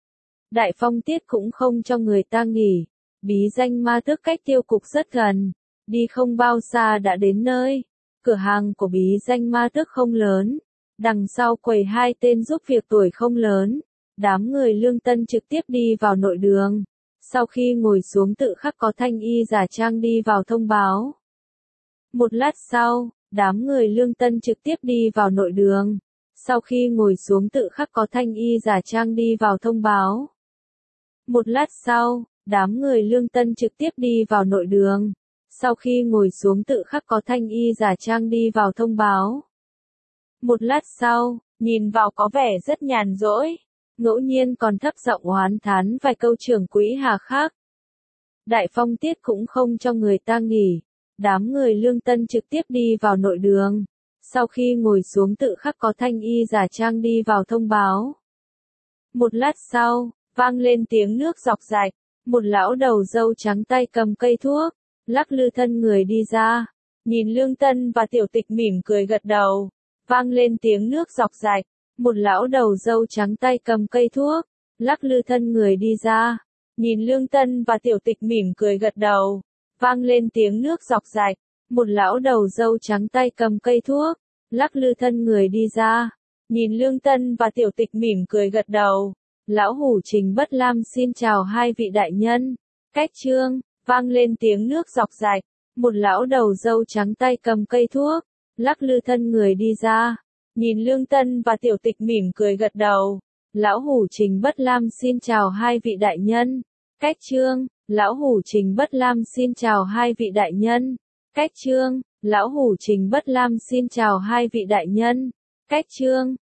Đại Phong Tiết cũng không cho người ta nghỉ. Bí danh ma tước cách tiêu cục rất gần. Đi không bao xa đã đến nơi. Cửa hàng của bí danh ma tước không lớn. Đằng sau quầy hai tên giúp việc tuổi không lớn. Đám người Lương Tân trực tiếp đi vào nội đường. Sau khi ngồi xuống tự khắc có Thanh Y giả trang đi vào thông báo. Một lát sau, đám người Lương Tân trực tiếp đi vào nội đường. Sau khi ngồi xuống tự khắc có thanh y giả trang đi vào thông báo. Một lát sau, đám người Lương Tân trực tiếp đi vào nội đường. Sau khi ngồi xuống tự khắc có thanh y giả trang đi vào thông báo. Một lát sau, nhìn vào có vẻ rất nhàn rỗi, ngẫu nhiên còn thấp giọng oán thán vài câu trưởng quỹ hà khắc. Đại phong tiết cũng không cho người ta nghỉ, đám người Lương Tân trực tiếp đi vào nội đường. Sau khi ngồi xuống tự khắc có thanh y giả trang đi vào thông báo. Một lát sau, vang lên tiếng nước rọc rạch, một lão đầu râu trắng tay cầm cây thuốc, lắc lư thân người đi ra, nhìn Lương Tân và Tiểu Tịch mỉm cười gật đầu. Vang lên tiếng nước rọc rạch, một lão đầu râu trắng tay cầm cây thuốc, lắc lư thân người đi ra, nhìn Lương Tân và Tiểu Tịch mỉm cười gật đầu. Vang lên tiếng nước rọc rạch, một lão đầu râu trắng tay cầm cây thuốc, lắc lư thân người đi ra, nhìn Lương Tân và Tiểu Tịch mỉm cười gật đầu. Lão hủ Trình Bất Lam xin chào hai vị đại nhân. Cách chương, vang lên tiếng nước rọc rạch, một lão đầu râu trắng tay cầm cây thuốc, lắc lư thân người đi ra, nhìn Lương Tân và Tiểu Tịch mỉm cười gật đầu. Lão hủ Trình Bất Lam xin chào hai vị đại nhân. Cách chương, lão hủ Trình Bất Lam xin chào hai vị đại nhân. Cách chương, lão hủ Trình Bất Lam xin chào hai vị đại nhân. Cách chương.